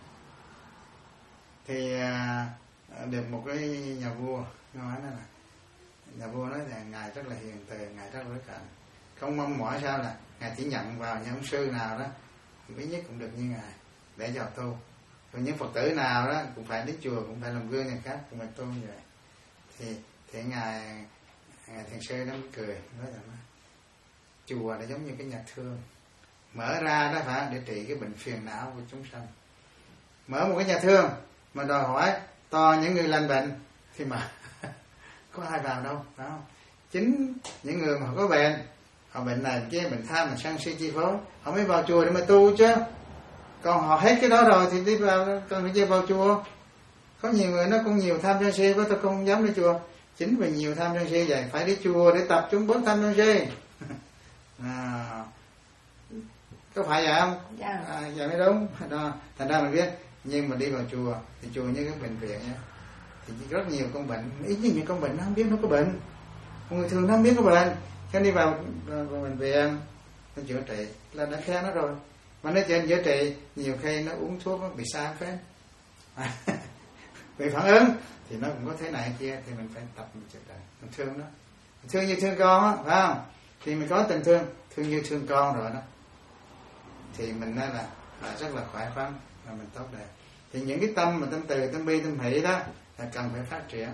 thì à, được một cái nhà vua nói là nhà vua nói là ngài rất là hiền từ, ngài rất là đối cảnh, không mong mỏi sao là ngài chỉ nhận vào những ông sư nào đó quý nhất cũng được như ngài để vào tu, rồi những Phật tử nào đó cũng phải đến chùa, cũng phải làm gương người khác, cũng phải tu như vậy. Thì thì ngài ngài thiền sư đó cười nói rằng chùa là giống như cái nhà thương mở ra đó phải để trị cái bệnh phiền não của chúng sanh. Mở một cái nhà thương mà đòi hỏi to những người lành bệnh thì mà có ai vào đâu, phải không? Chính những người mà họ có bệnh, họ bệnh này kia, bệnh tham, bệnh sân si chi phối, họ mới vào chùa để mà tu chứ. Còn họ hết cái đó rồi thì đi vào, cần phải chơi vào chùa. Có nhiều người nó cũng nhiều tham sân si, có tôi không dám đi chùa. Chính vì nhiều tham sân si vậy, phải đi chùa để tập trung bớt tham sân si. À, có phải vậy không? Dạ. À, vậy mới đúng. Đó. Thành ra mình biết, nhưng mà đi vào chùa thì chùa như cái bệnh viện nhé, thì rất nhiều con bệnh, ít như những con bệnh nó không biết nó có bệnh, người thường nó không biết có bệnh, cho đi vào, vào, vào bệnh viện nó chữa trị là đã khen nó rồi. Mà nó trên chữa trị nhiều khi nó uống thuốc nó bị sai phép, à, bị phản ứng thì nó cũng có thế này kia, thì mình phải tập mình chữa trị, mình thương nó, mình thương như thương con á, phải không? Thì mình có tình thương, thương như thương con rồi đó, thì mình nói là, là rất là khỏe khoắn và mình tốt đẹp. Thì những cái tâm mà tâm từ, tâm bi, tâm hỷ đó là cần phải phát triển.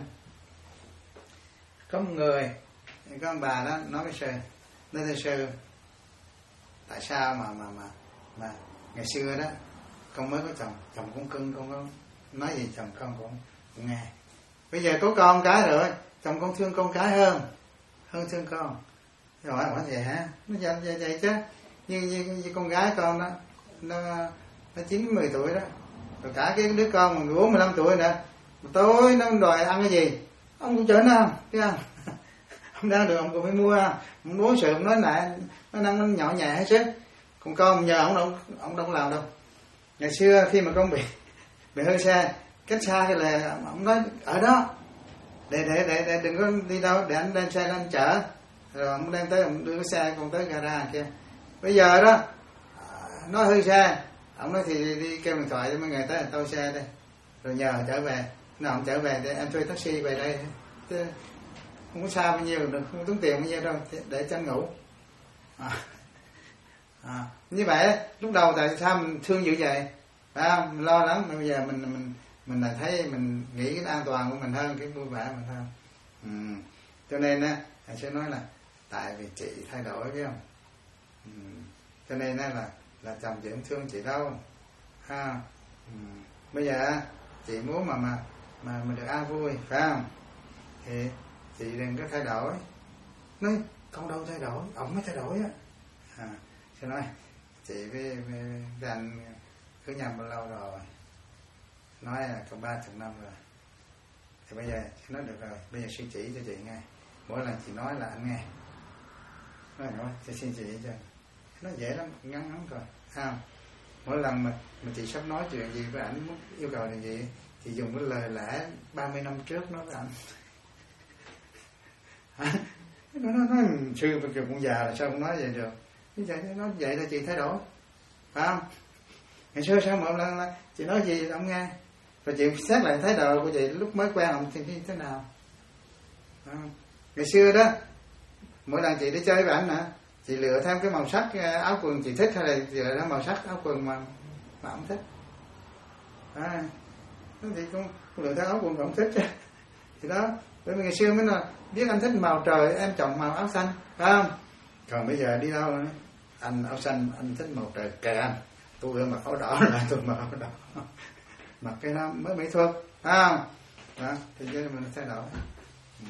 Có một người, có ông bà đó nói với sư, nói với sư, tại sao mà mà mà mà ngày xưa đó con mới có chồng, chồng cũng cưng, con có nói gì chồng con cũng, cũng nghe. Bây giờ có con cái rồi, chồng con thương con cái hơn, hơn thương con. Rồi hỏi vậy hả? Nó vậy, vậy, vậy chứ. Như, như, như con gái con đó, nó nó chín mười tuổi đó, rồi cả cái đứa con mà mười bốn mười lăm tuổi nữa, tối nó đòi ăn cái gì, ông cũng chở nó không, thấy không? Không đang được ông cũng phải mua, ông muốn sự ông nói lại, nó năng nó nhỏ nhẹ hết sức. Còn con nhờ ông đâu, ông đâu làm đâu. Ngày xưa khi mà con bị bị hơi xe, cách xa cái là ông nói ở đó, để để để, để đừng có đi đâu, để anh đem xe lên chở, rồi ông đem tới, ông đưa cái xe con tới gara kia. Bây giờ đó nói hư xe, ông nói thì đi, đi kêu điện thoại cho mấy người tới là tâu xe đây, rồi nhờ trở về, nào ông trở về để em thuê taxi về đây, chứ không có xa bao nhiêu được, không tốn tiền bao nhiêu đâu để tranh ngủ. À, à, như vậy lúc đầu tại sao mình thương dữ vậy, phải không? Mình lo lắng, mà bây giờ mình mình mình là thấy mình nghĩ cái an toàn của mình hơn, cái vui vẻ mình hơn. Ừ. Cho nên á, thầy sẽ nói là tại vì chị thay đổi, biết không? Ừ. Cho nên á là là chồng chị không thương chị đâu, ha. Ừ. Bây giờ chị muốn mà mà mà mình được an vui, phải không? Thì chị đừng có thay đổi. Nói con đâu thay đổi, ổng mới thay đổi á. À, cho nói chị với, với, với anh cứ nhầm bao lâu rồi, nói là còn ba chục năm rồi, Thì bây giờ chị nói được rồi, bây giờ sư chỉ cho chị nghe. Mỗi lần chị nói là anh nghe. Nói nói, chị xin chị cho. Nó dễ lắm, ngắn ngắn thôi. Không? Mỗi lần mà, mà chị sắp nói chuyện gì với ảnh, yêu cầu là gì, chị dùng cái lời lẽ ba mươi năm trước nói với ảnh. nó nói, nói sư bây giờ cũng già là sao không nói vậy được. Như vậy nó vậy là chị thay đổi, phải không? Ngày xưa sao một lần là chị nói gì ông nghe, rồi chị xét lại thái độ của chị lúc mới quen ông thì như thế nào. Ngày xưa đó, mỗi lần chị đi chơi với ảnh hả, chị lựa thêm cái màu sắc áo quần chị thích, hay là chị lựa thêm màu sắc áo quần mà mà ông thích. À, thì cũng lựa theo áo quần mà ông thích chứ. Thì đó, bởi vì ngày xưa mới là biết anh thích màu trời, em chọn màu áo xanh, phải không? Còn bây giờ đi đâu nữa, anh áo xanh, anh thích màu trời kệ anh, tôi mặc áo đỏ là tôi mặc áo đỏ, mặc cái đó mới mỹ thuật, phải không? Đó, thì chứ mình thay đổi. Ừ.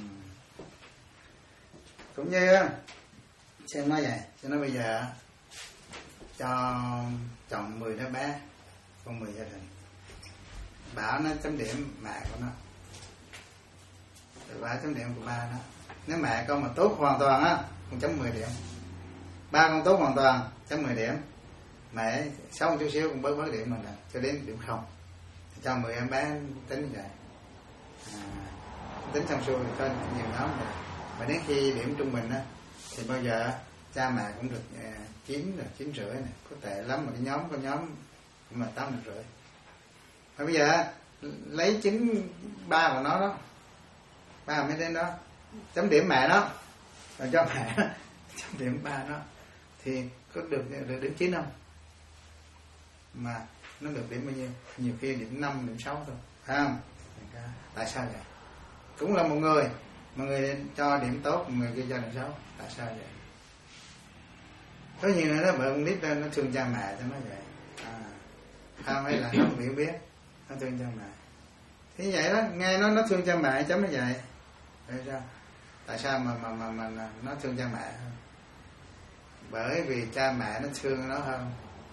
Cũng như xem nói vậy, xem nói bây giờ cho chồng mười đứa bé, con mười gia đình, bảo nó chấm điểm mẹ của nó, rồi ba chấm điểm của ba nó. Nếu mẹ con mà tốt hoàn toàn á, con chấm mười điểm. Ba con tốt hoàn toàn, chấm mười điểm. Mẹ xấu một chút xíu cũng bớt bớt điểm mình, cho đến điểm không. Cho mười em bé tính như vậy. À, tính xong xuôi cho nhiều nhóm rồi. Và đến khi điểm trung bình á, thì bao giờ cha mẹ cũng được chín rồi, chín rưỡi này. Có tệ lắm mà cái nhóm có nhóm cũng là tám rưỡi. Và bây giờ lấy chín ba của nó đó, ba mới đến đó, chấm điểm mẹ nó, rồi cho mẹ chấm điểm ba nó, thì có được được điểm chín không? Mà nó được điểm bao nhiêu? Nhiều khi điểm năm, điểm sáu thôi, phải không? Tại sao vậy? Cũng là một người, một người cho điểm tốt, một người kia cho điểm xấu. Tại sao vậy? Có nhiều người đó bởi con nít nó thương cha mẹ cho nó vậy. À, không, hay là nó không hiểu biết, nó thương cha mẹ. Thế vậy đó, nghe nó nó thương cha mẹ chấm nó vậy. Tại sao? Tại sao mà mà mà, mà nó thương cha mẹ hơn? Bởi vì cha mẹ nó thương nó hơn.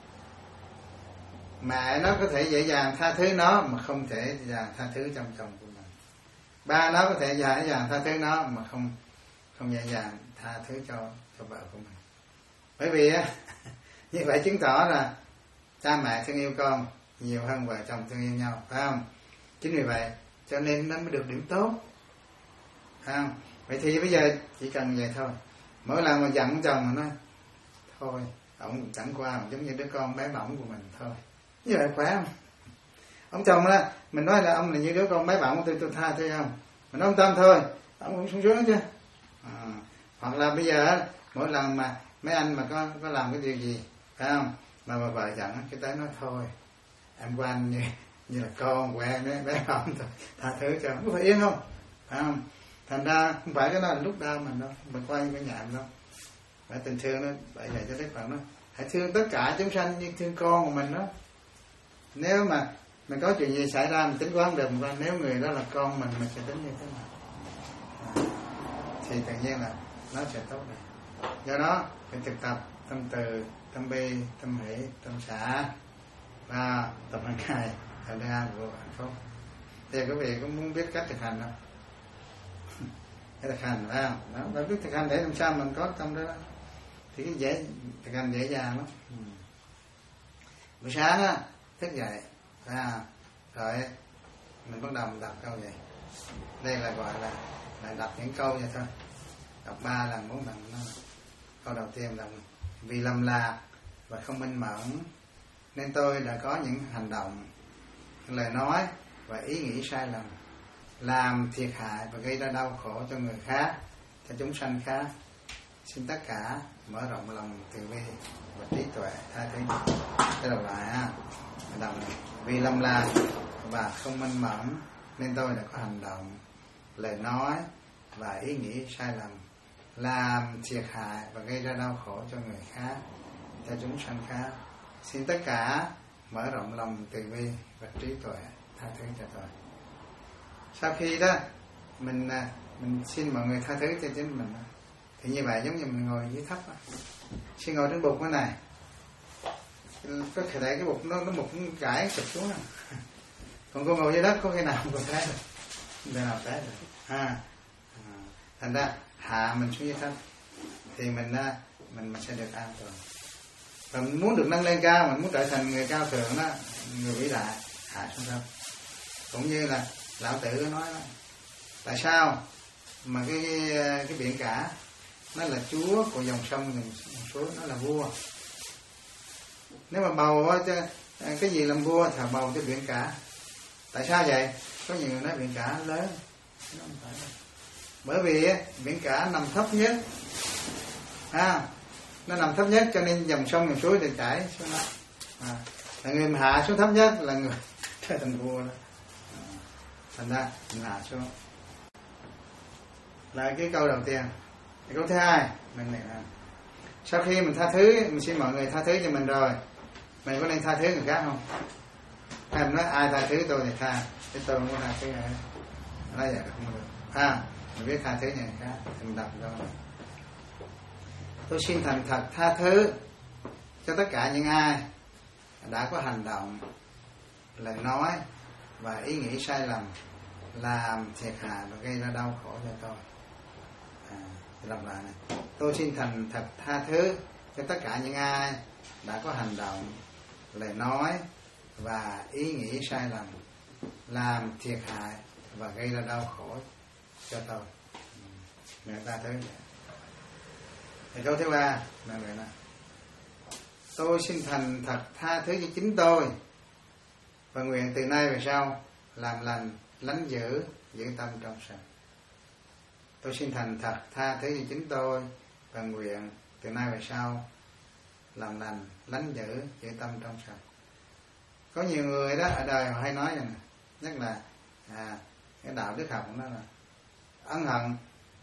Mẹ nó có thể dễ dàng tha thứ nó mà không thể dễ dàng tha thứ trong chồng của mình. Ba nó có thể dễ dàng tha thứ nó mà không không dễ dàng tha thứ cho cho vợ của mình. Bởi vì á, như vậy chứng tỏ là cha mẹ thương yêu con nhiều hơn vợ chồng thương yêu nhau, phải không? Chính vì vậy cho nên nó mới được điểm tốt, phải không? Vậy thì bây giờ chỉ cần vậy thôi. Mỗi lần mà giận chồng mà nói thôi, ông chẳng qua giống như đứa con bé bỏng của mình thôi. Như vậy khỏe không? Ông chồng đó, mình nói là ông là như đứa con bé bỏng của tôi, tôi tha thôi không? Mình nói ông Tâm thôi, ông cũng xuống xuống chứ. À, hoặc là bây giờ mỗi lần mà mấy anh mà có có làm cái điều gì, phải không? Mà bà vợ giận, cái tới nói thôi, em qua anh như, như là con của em ấy, bé bỏng thôi, tha thứ cho, có phải yên không? Phải không? Thành ra không phải cái đó là lúc đau mình đâu, mình quay với nhà mình đâu. Phải tình thương nó, bởi vậy cho Đức Phật nói, hãy thương tất cả chúng sanh như thương con của mình đó. Nếu mà mình có chuyện gì xảy ra mình tính toán được, và nếu người đó là con mình, mình sẽ tính như thế nào? À, thì tự nhiên là nó sẽ tốt này. Do đó phải thực tập tâm từ, tâm bi, tâm hỷ, tâm xả và tập hàng ngày thành ra của hạnh phúc. Thì quý vị cũng muốn biết cách thực hành không? Phải thực hành, phải không? Đó, phải biết thực hành để làm sao mình có tâm đó, đó. Thì cái dễ thực hành dễ dàng lắm. Ừ. Buổi sáng á, thức dậy, à, rồi mình bắt đầu mình đọc câu vậy. Đây là gọi là là đọc những câu vậy thôi. Đọc ba lần, bốn lần nó. Câu đầu tiên là vì lầm lạc và không minh mẫn nên tôi đã có những hành động, lời nói và ý nghĩ sai lầm, làm thiệt hại và gây ra đau khổ cho người khác, cho chúng sanh khác. Xin tất cả mở rộng lòng từ bi và trí tuệ tha thứ. Cái đầu lại ha, cái đầu này. Vì lầm lạc và không minh mẫn nên tôi đã có hành động, lời nói và ý nghĩ sai lầm, làm thiệt hại và gây ra đau khổ cho người khác, cho chúng sanh khác. Xin tất cả mở rộng lòng từ bi và trí tuệ tha thứ cho tôi. Sau khi đó mình mình xin mọi người tha thứ cho chính mình, thì như vậy giống như mình ngồi dưới thấp đó. Xin ngồi trên bục cái này, có thể thấy cái bục nó nó một cái gãi sụp xuống. Còn cô ngồi dưới đất có khi nào không còn thấy được. không thể nào tới được. À, à, thành ra hạ mình xuống dưới thấp thì mình mình mình sẽ được an toàn. Và mình muốn được nâng lên cao, mình muốn trở thành người cao thượng đó, người vĩ đại, hạ xuống thấp. Cũng như là lão tử nói đó, tại sao mà cái cái, cái biển cả nó là chúa của dòng sông dòng suối, nó là vua. Nếu mà bầu cái gì làm vua thì bầu cho biển cả. Tại sao vậy? Có nhiều người nói biển cả lớn, nó không phải đâu. Bởi vì biển cả nằm thấp nhất, à, nó nằm thấp nhất cho nên dòng sông dòng suối thì chảy xuống đó. À, là người mà hạ xuống thấp nhất là người trở thành vua đó. À, thành ra mình hạ xuống. Là cái câu đầu tiên. Cái câu thứ hai, mình này là sau khi mình tha thứ, mình xin mọi người tha thứ cho mình rồi, mình có nên tha thứ người khác không? Hay mình nói ai tha thứ tôi thì tha, chứ tôi không có tha thứ ai. Nói vậy không được. À, mình biết tha thứ người khác thì mình đọc đó. Tôi xin thành thật tha thứ cho tất cả những ai đã có hành động, lời nói và ý nghĩ sai lầm, làm thiệt hại và gây ra đau khổ cho tôi. À, đọc lại này. Tôi xin thành thật tha thứ cho tất cả những ai đã có hành động, lời nói và ý nghĩ sai lầm, làm thiệt hại và gây ra đau khổ cho tôi. Người ta thứ vậy. Thì câu thứ ba là người này. Tôi xin thành thật tha thứ cho chính tôi và nguyện từ nay về sau làm lành, lánh dữ, giữ tâm trong sạch. Tôi xin thành thật tha thứ cho chính tôi và nguyện từ nay về sau làm lành, lánh dữ, giữ tâm trong sạch. Có nhiều người đó ở đời họ hay nói rằng, nhất là à, cái đạo đức học của nó là ân hận,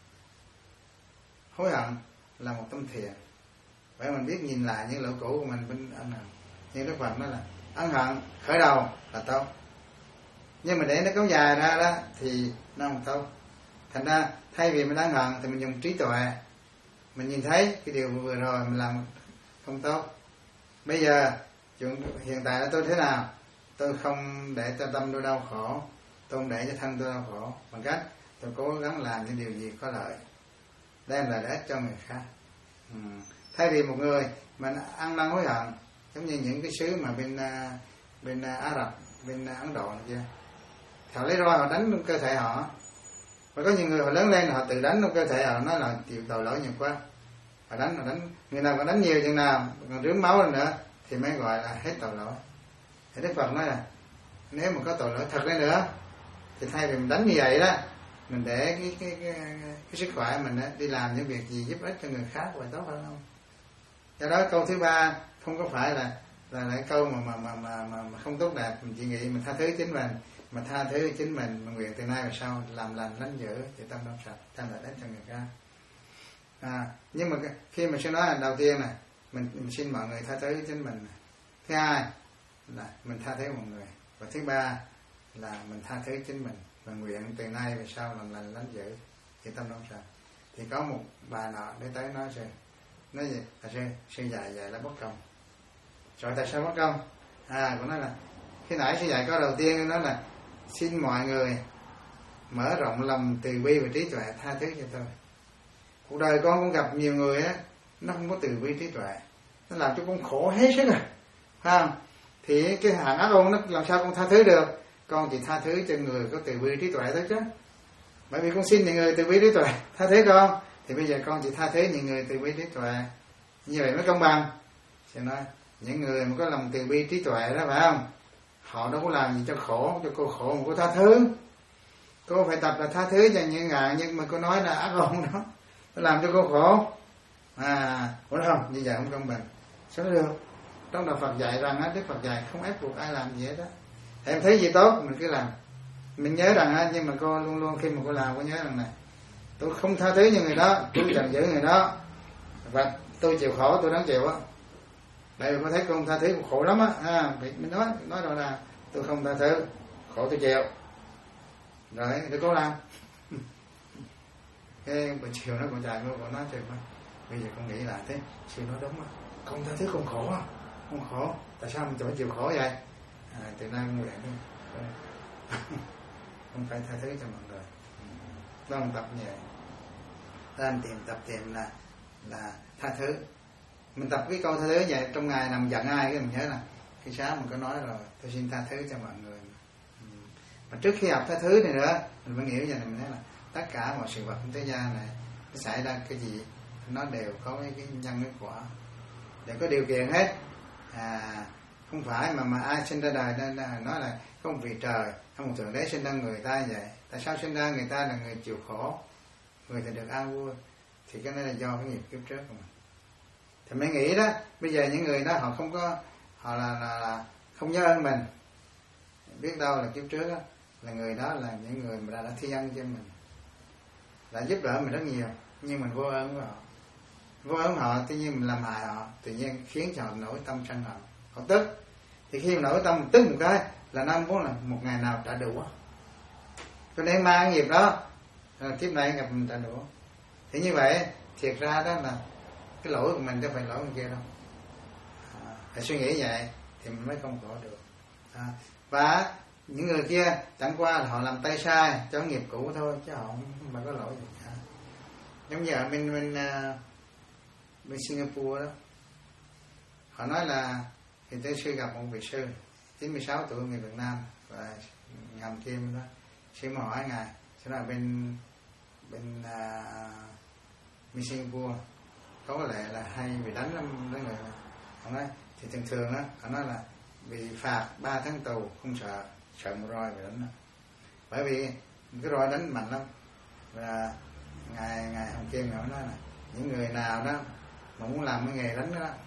hối hận là một tâm thiện. Vậy mình biết nhìn lại những lỗi cũ của mình bên ân hận. Nhưng Đức Phật nói là ân hận khởi đầu là tốt, nhưng mà để nó kéo dài ra đó thì nó không tốt. Thành ra thay vì mình ân hận thì mình dùng trí tuệ, mình nhìn thấy cái điều vừa rồi mình làm không tốt. Bây giờ hiện tại là tôi thế nào, tôi không để cho tâm tôi đau khổ, tôi không để cho thân tôi đau khổ, bằng cách tôi cố gắng làm những điều gì có lợi, đem lại lợi ích cho người khác. Ừ. Thay vì một người mà ăn năn hối hận, giống như những cái xứ mà bên bên Ả Rập, bên Ấn Độ này kia, họ lấy roi họ đánh cơ thể họ. Và có nhiều người họ lớn lên họ tự đánh trong cơ thể họ, nói là chịu tội lỗi nhiều quá, họ đánh họ đánh người nào còn đánh nhiều chừng nào còn rướm máu lên nữa thì mới gọi là hết tội lỗi. Thì Đức Phật nói là nếu mà có tội lỗi thật lên nữa thì thay vì mình đánh như vậy đó, mình để cái cái cái, cái sức khỏe mình đó, đi làm những việc gì giúp ích cho người khác vậy tốt hơn không? Do đó câu thứ ba không có phải là là lại câu mà mà, mà mà mà mà không tốt đẹp. Mình chỉ nghĩ mình tha thứ chính mình, mà tha thứ chính mình, mà nguyện từ nay về sau làm lành lánh dữ, để tâm trong sạch, tham lợi ích cho người khác. À, nhưng mà khi mà sẽ nói là đầu tiên này, mình, mình xin mọi người tha thứ chính mình. Thứ hai là mình tha thứ mọi người, và thứ ba là mình tha thứ chính mình và nguyện từ nay về sau làm lành lánh dữ, để tâm trong sạch. Thì có một bà nọ để tới nói sư, nói gì? À, sư, sư dạy dạy là bất công. Rồi tại sao bất công? À, cũng nói là khi nãy sư dạy có đầu tiên nói là xin mọi người mở rộng lòng từ bi và trí tuệ tha thứ cho tôi. Cuộc đời con cũng gặp nhiều người á, nó không có từ bi trí tuệ, nó làm cho con khổ hết sức rồi, phải không? Thì cái hạng ác ôn nó làm sao con tha thứ được? Con chỉ tha thứ cho người có từ bi trí tuệ thôi chứ. Bởi vì con xin những người từ bi trí tuệ tha thứ con, thì bây giờ con chỉ tha thứ những người từ bi trí tuệ, như vậy mới công bằng. Sẽ nói những người mà có lòng từ bi trí tuệ đó, phải không? Họ đâu có làm gì cho khổ, cho cô khổ mà cô tha thứ. Cô phải tập là tha thứ cho những ngài, nhưng mà cô nói là ác ôn đó, nó làm cho cô khổ. À, đúng không? Như vậy không công bằng. Sao được? Trong đạo Phật dạy rằng á, Đức Phật dạy không ép buộc ai làm gì hết đó. Em thấy gì tốt mình cứ làm. Mình nhớ rằng á, nhưng mà cô luôn luôn khi mà cô làm cô nhớ rằng này, tôi không tha thứ như người đó, tôi chẳng giữ người đó, và tôi chịu khổ, tôi đáng chịu á. Đây có thấy cô không tha thứ cũng khổ lắm á, à, mình nói nói rồi là tôi không tha thứ, khổ tôi chịu, rồi để cô làm. Cái buổi chiều nó còn dài, cô nói chuyện bây giờ con nghĩ lại thế, sư nói đúng á, không tha thứ không khổ á, không khổ, tại sao mình phải chịu khổ vậy? À, từ nay con nguyện đi, không phải tha thứ cho mọi người. Đó là tập như vậy. Đó anh tìm tập tìm là là tha thứ. Mình tập cái câu tha thứ vậy, trong ngày nằm giận ai cái mình nhớ là khi sáng mình có nói rồi, tôi xin tha thứ cho mọi người. Mà trước khi học tha thứ này nữa, mình phải nghĩ vậy này, mình nói là tất cả mọi sự vật trên thế gian này nó xảy ra cái gì nó đều có cái, cái nhân cái quả, đều có điều kiện hết. À, không phải mà mà ai sinh ra đời nên là nói là có một vị trời hay một thượng đế sinh ra người ta vậy. Tại sao sinh ra người ta là người chịu khổ, người thì được an vui? Thì cái này là do cái nghiệp kiếp trước của mình. Thì mới nghĩ đó, bây giờ những người đó họ không có, họ là, là, là không nhớ ơn mình, biết đâu là kiếp trước đó, là người đó là những người mà đã, đã thi ân cho mình, đã giúp đỡ mình rất nhiều, nhưng mình vô ơn với họ. Vô ơn họ, tự nhiên mình làm hại họ, tự nhiên khiến cho họ nổi tâm sân hận, họ tức. Thì khi mà nổi tâm tức một cái là nó muốn là một ngày nào trả đũa. Cho nên mang nghiệp đó, kiếp này gặp mình trả đũa. Thì như vậy thiệt ra đó là cái lỗi của mình chứ phải lỗi người kia đâu. À, phải suy nghĩ vậy thì mình mới không khổ được. À, và những người kia chẳng qua là họ làm tay sai cho nghiệp cũ thôi, chứ họ không, không có lỗi gì cả. Giống như ở bên bên bên Singapore đó, họ nói là thì tôi sư gặp một vị sư chín mươi sáu tuổi người Việt Nam và ngầm kim đó, sư mà hỏi ngài sẽ là bên bên uh, bên Singapore có lẽ là hay bị đánh lắm đó người. Họ nói thì thường thường đó, họ nói là bị phạt ba tháng tù không sợ, sợ một roi bị đánh đó. Bởi vì cái roi đánh mạnh lắm. Và ngài ngài Hồng Kim nói là những người nào đó mà muốn làm cái nghề đánh đó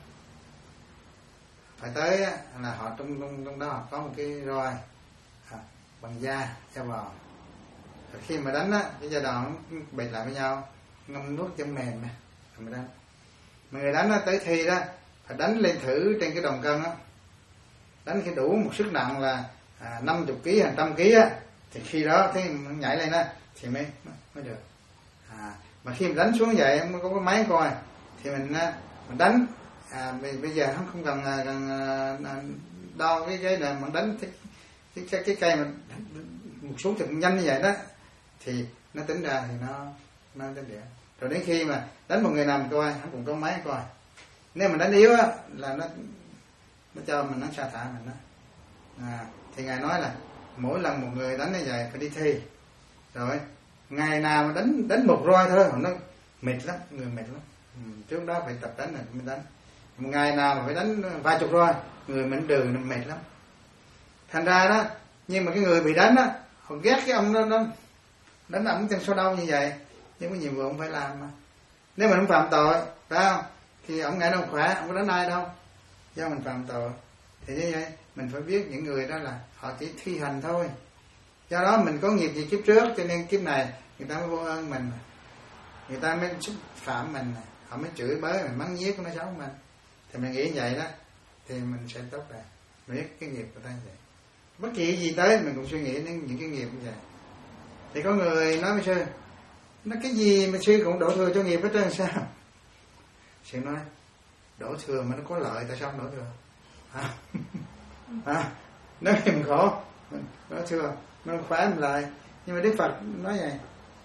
phải tới là họ trong trong trong đó họ có một cái roi à, bằng da da bò. Khi mà đánh á, cái da đòn nó bệt lại với nhau, ngâm nuốt chân mềm nè, mà đánh. Mà người đánh á, tới thi đó phải đánh lên thử trên cái đòn cân á, đánh khi đủ một sức nặng là à, năm mươi ký hay trăm ký á, thì khi đó thấy nó nhảy lên á thì mới mới được. À, mà khi mình đánh xuống vậy mới có cái máy coi thì mình mình đánh. À, bây giờ không không cần, cần đo cái cái là mình đánh cái cái cái, cái cây mà một số thật nhanh như vậy đó thì nó tính ra thì nó nó tính điểm. Rồi đến khi mà đánh một người nằm coi, hắn cũng có máy coi. Nếu mình đánh yếu á là nó nó cho mình, nó sa thải mình đó. À, thì ngài nói là mỗi lần một người đánh như vậy phải đi thi. Rồi ngày nào mà đánh đánh một roi thôi nó mệt lắm, người mệt lắm. Ừ, trước đó phải tập đánh rồi mới đánh. Một ngày nào mà phải đánh vài chục roi, người mình đừ nó mệt lắm. Thành ra đó, nhưng mà cái người bị đánh đó, họ ghét cái ông đó, đó đánh ổng chân số đâu như vậy, nhưng cái nhiệm vụ ông phải làm mà. Nếu mình không phạm tội, phải không? Thì ông ngày đâu khỏe, ông có đánh ai đâu, do mình phạm tội. Thì như vậy mình phải biết những người đó là họ chỉ thi hành thôi. Do đó mình có nghiệp gì kiếp trước, cho nên kiếp này người ta mới vô ơn mình, người ta mới xúc phạm mình, họ mới chửi bới mình, mắng nhiếc, nói xấu mình. Thì mình nghĩ vậy đó thì mình sẽ tốt rồi, mình biết cái nghiệp của ta vậy. Bất kỳ gì tới mình cũng suy nghĩ đến những cái nghiệp như vậy. Thì có người nói với sư, nó cái gì mà sư cũng đổ thừa cho nghiệp hết trơn sao? Sư nói đổ thừa mà nó có lợi, tại sao không đổ thừa? À, à, nếu mình khổ mình đổ thừa nó khỏe mình lại. Nhưng mà Đức Phật nói vậy,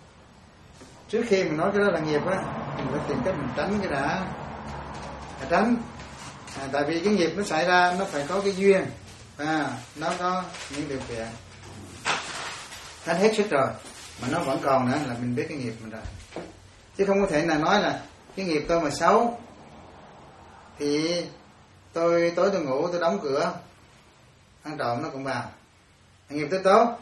trước khi mình nói cái đó là nghiệp á, mình phải tìm cách mình tránh cái đã, phải tránh. À, tại vì cái nghiệp nó xảy ra nó phải có cái duyên, à, nó có những điều kiện. Tránh hết sức rồi mà nó vẫn còn nữa là mình biết cái nghiệp mình rồi. Chứ không có thể nào nói là cái nghiệp tôi mà xấu thì tôi tối tôi ngủ tôi đóng cửa, ăn trộm nó cũng vào. Nghiệp tôi tốt,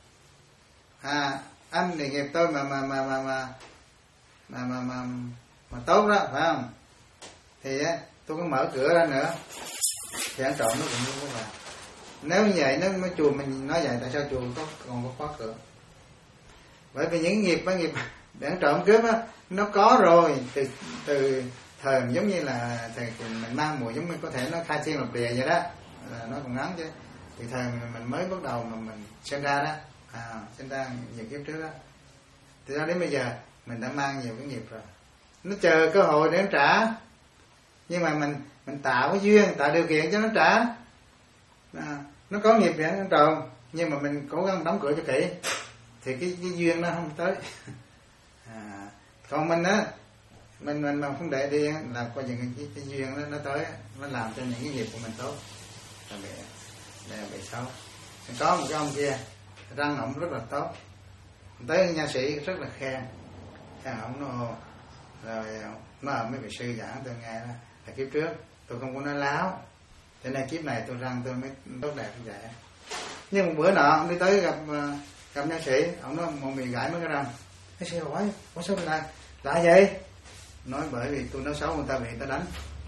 à anh thì nghiệp tôi mà mà mà mà mà mà mà, mà, mà tốt đó, phải không? Thì á, tôi có mở cửa ra nữa thì ăn trộm nó cũng không có vào. Nếu như vậy, nếu mà chùa mình nói vậy, tại sao chùa có còn có khóa cửa? Bởi vì những nghiệp nghiệp để ăn trộm cướp á, nó có rồi từ từ thời giống như là thời mình mang mùa, giống như có thể nó khai thiên lập địa vậy đó, là nó còn ngắn chứ. Từ thời mình, mình mới bắt đầu mà mình sinh ra đó, à, sinh ra nhiều kiếp trước đó, thì ra đến bây giờ mình đã mang nhiều cái nghiệp rồi, nó chờ cơ hội để nó trả. Nhưng mà mình mình tạo cái duyên, tạo điều kiện cho nó trả. À, nó có nghiệp để ăn trộm, nhưng mà mình cố gắng đóng cửa cho kỹ, thì cái, cái duyên nó không tới. À, còn mình á, mình mình mà không để đi là coi những cái, cái duyên nó nó tới, nó làm cho những cái nghiệp của mình tốt, là bị là bị xấu. Có một cái ông kia răng ổng rất là tốt, tới nha sĩ rất là khen, khen ổng nó rồi nó ở mấy vị sư giảng tôi nghe đó, là kiếp trước tôi không có nói láo, cho nên kiếp này tôi răng tôi mới tốt đẹp như vậy. Nhưng một bữa nọ ông đi tới gặp gặp nha sĩ, ông nói một miệng gãi mấy cái răng, cái sư hỏi ủa sao lại lại vậy? Nói bởi vì tôi nói xấu người ta bị người ta đánh.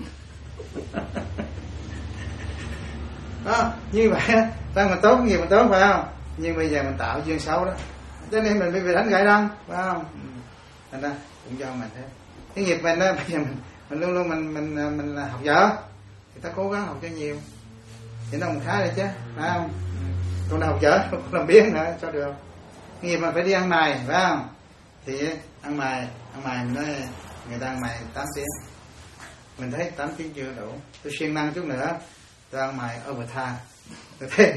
Đó, như vậy răng mình tốt gì mình tốt phải không? Nhưng bây giờ mình tạo duyên xấu đó, cho nên mình bị đánh gãy răng phải không? Thành ra cũng do mình thế. Cái nghiệp mình đó, bây giờ mình mình luôn luôn mình mình mình là học dở thì ta cố gắng học cho nhiều thì nó cũng khá rồi chứ phải không? Còn nào học dở không làm biến nữa cho được. Cái nghiệp mà phải đi ăn mày phải không? Thì ăn mày ăn mày mình nói người ta ăn mày tám tiếng, mình thấy tám tiếng chưa đủ, tôi siêng năng chút nữa tôi ăn mày overtime, tôi thấy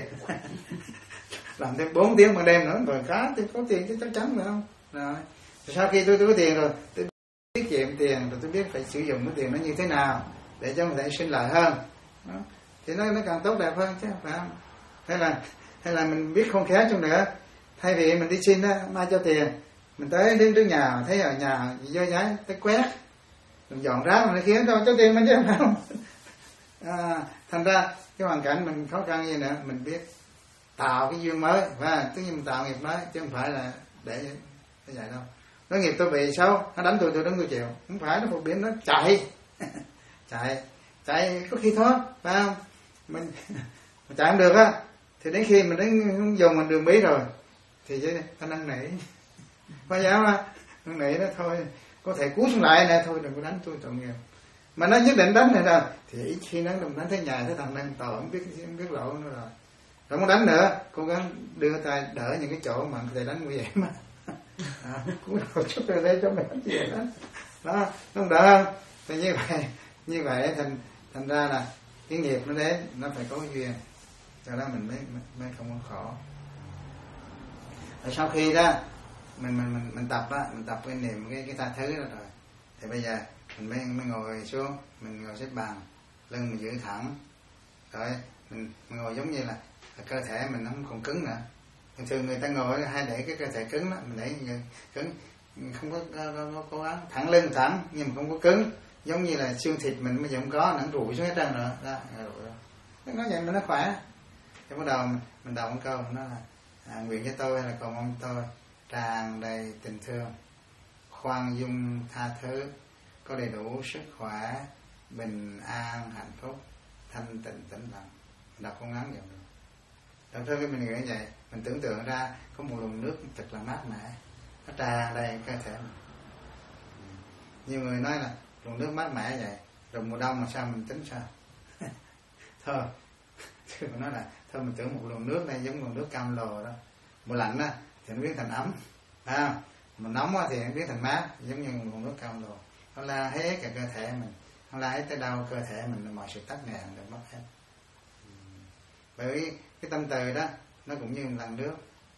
làm thêm bốn tiếng ban đêm nữa rồi cá tôi có tiền chứ chắc chắn phải không? Rồi sau khi tôi tôi có tiền rồi tôi tiết kiệm tiền rồi tôi biết phải sử dụng cái tiền nó như thế nào để cho mình thể sinh lợi hơn. Đó. Thì nó nó càng tốt đẹp hơn chứ phải không? Hay là hay là mình biết không khéo chút nữa, thay vì mình đi xin đó mai cho tiền, mình tới đến trước nhà thấy ở nhà dơ giấy tới quét mình dọn rác mình khiến cho cho tiền mình chứ phải không? À, thành ra cái hoàn cảnh mình khó khăn như nữa mình biết tạo cái duyên mới và tức là mình tạo nghiệp mới chứ không phải là để cái vậy đâu. Nó nghiệp tôi bị xấu, nó đánh tôi tôi đánh tôi chịu, không phải nó phổ biến nó chạy chạy chạy có khi thoát phải không? Mình chạy không được á thì đến khi mình đến dùng mình đường bí rồi thì chứ ta năn nỉ phải dám mà năn nỉ đó thôi, có thể cú xuống lại nè thôi đừng có đánh tôi tội nghiệp, mà nó nhất định đánh này rồi thì ít khi nó đừng đánh thấy nhà thấy thằng đang tội không biết không biết lộ nữa rồi không có đánh nữa, cố gắng đưa tay đỡ những cái chỗ mà có thể đánh nguy hiểm mà à, cú đầu chút rồi đây cho mình đánh gì đó đó không đỡ không? Thì như vậy như vậy thành thành ra là cái nghiệp nó đến nó phải có duyên, cho đó mình mới mới không có khổ. Rồi sau khi đó mình mình mình mình tập á, mình tập cái niệm cái cái tha thứ đó rồi thì bây giờ mình mới mới ngồi xuống, mình ngồi xếp bằng, lưng mình giữ thẳng, rồi mình, mình ngồi giống như là, là cơ thể mình nó không còn cứng nữa. Thường thường người ta ngồi hay để cái cơ thể cứng đó, mình để người cứng, không có có cố gắng thẳng lưng thẳng nhưng mà không có cứng, giống như là xương thịt mình bây giờ không có, nó rụi xuống hết trơn rồi đó, nó nói vậy mà nó khỏe. Thì bắt đầu mình, mình đọc một câu nó là à, nguyện cho tôi hay là cầu mong tôi tràn đầy tình thương, khoan dung tha thứ, có đầy đủ sức khỏe, bình an hạnh phúc, thanh tịnh tĩnh lặng. Đọc con ngắn vậy được. Đọc thôi cái mình nghĩ vậy, mình tưởng tượng ra có một luồng nước thật là mát mẻ, nó tràn đầy cơ thể mình. Nhiều người nói là luồng nước mát mẻ vậy, rồi mùa đông mà sao mình tính sao? Thôi, chứ mà nói là thôi mình tưởng một luồng nước này giống luồng nước cam lồ đó, mùa lạnh á thì nó biến thành ấm, à, mà nóng á thì nó biến thành mát, giống như luồng nước cam lồ, nó la hết cả cơ thể mình, nó la hết tới đâu cơ thể mình mọi sự tắc nghẽn được mất hết. Bởi vì cái tâm từ đó nó cũng như làn nước,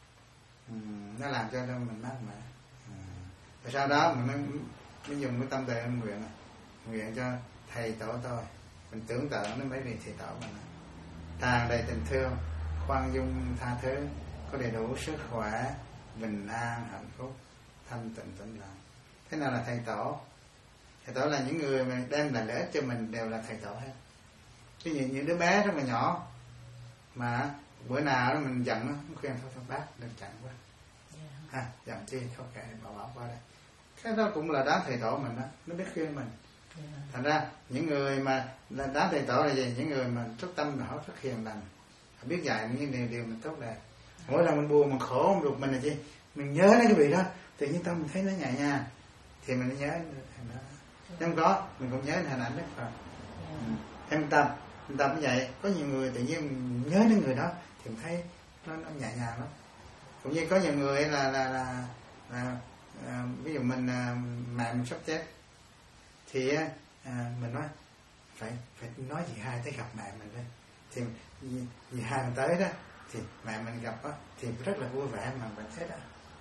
nó làm cho mình mát mẻ. Rồi sau đó mình mới, mới dùng cái tâm từ em nguyện này, nguyện cho thầy tổ tôi, mình tưởng tượng nó mấy vị thầy tổ mình tràn đầy tình thương, khoan dung tha thứ, có đầy đủ sức khỏe, bình an hạnh phúc, thanh tịnh tĩnh lặng. Thế nào là thầy tổ? Thầy tổ là những người mà đem lại lợi ích cho mình đều là thầy tổ hết. Ví dụ những đứa bé rất là nhỏ mà bữa nào đó mình giận nó khuyên thôi thôi bác đừng chặn quá, ha giận chi thôi kệ bỏ bỏ qua đây. Cái đó cũng là đáng thầy tổ mình đó, nó biết khuyên mình. Thành ra những người mà đáng thầy tổ là gì? Những người mà rất tâm họ rất hiền lành, họ biết dạy những điều điều mình tốt đẹp. Mỗi lần mình buồn mình khổ mình ruột mình là gì? Mình nhớ đến cái vị đó, tự nhiên tâm mình thấy nó nhẹ nhàng thì mình nhớ hình đó. Không có mình cũng nhớ hình ảnh đó rồi. Em tập mình tập như vậy, có nhiều người tự nhiên mình nhớ đến người đó thì mình thấy nó, nó nhẹ nhàng lắm. Cũng như có nhiều người là là là, là à, ví dụ mình à, mẹ mình sắp chết thì à, mình nói phải phải nói dì hai tới gặp mẹ mình đây, thì dì, dì hai mình tới đó thì mẹ mình gặp đó thì rất là vui vẻ mà mình thấy đó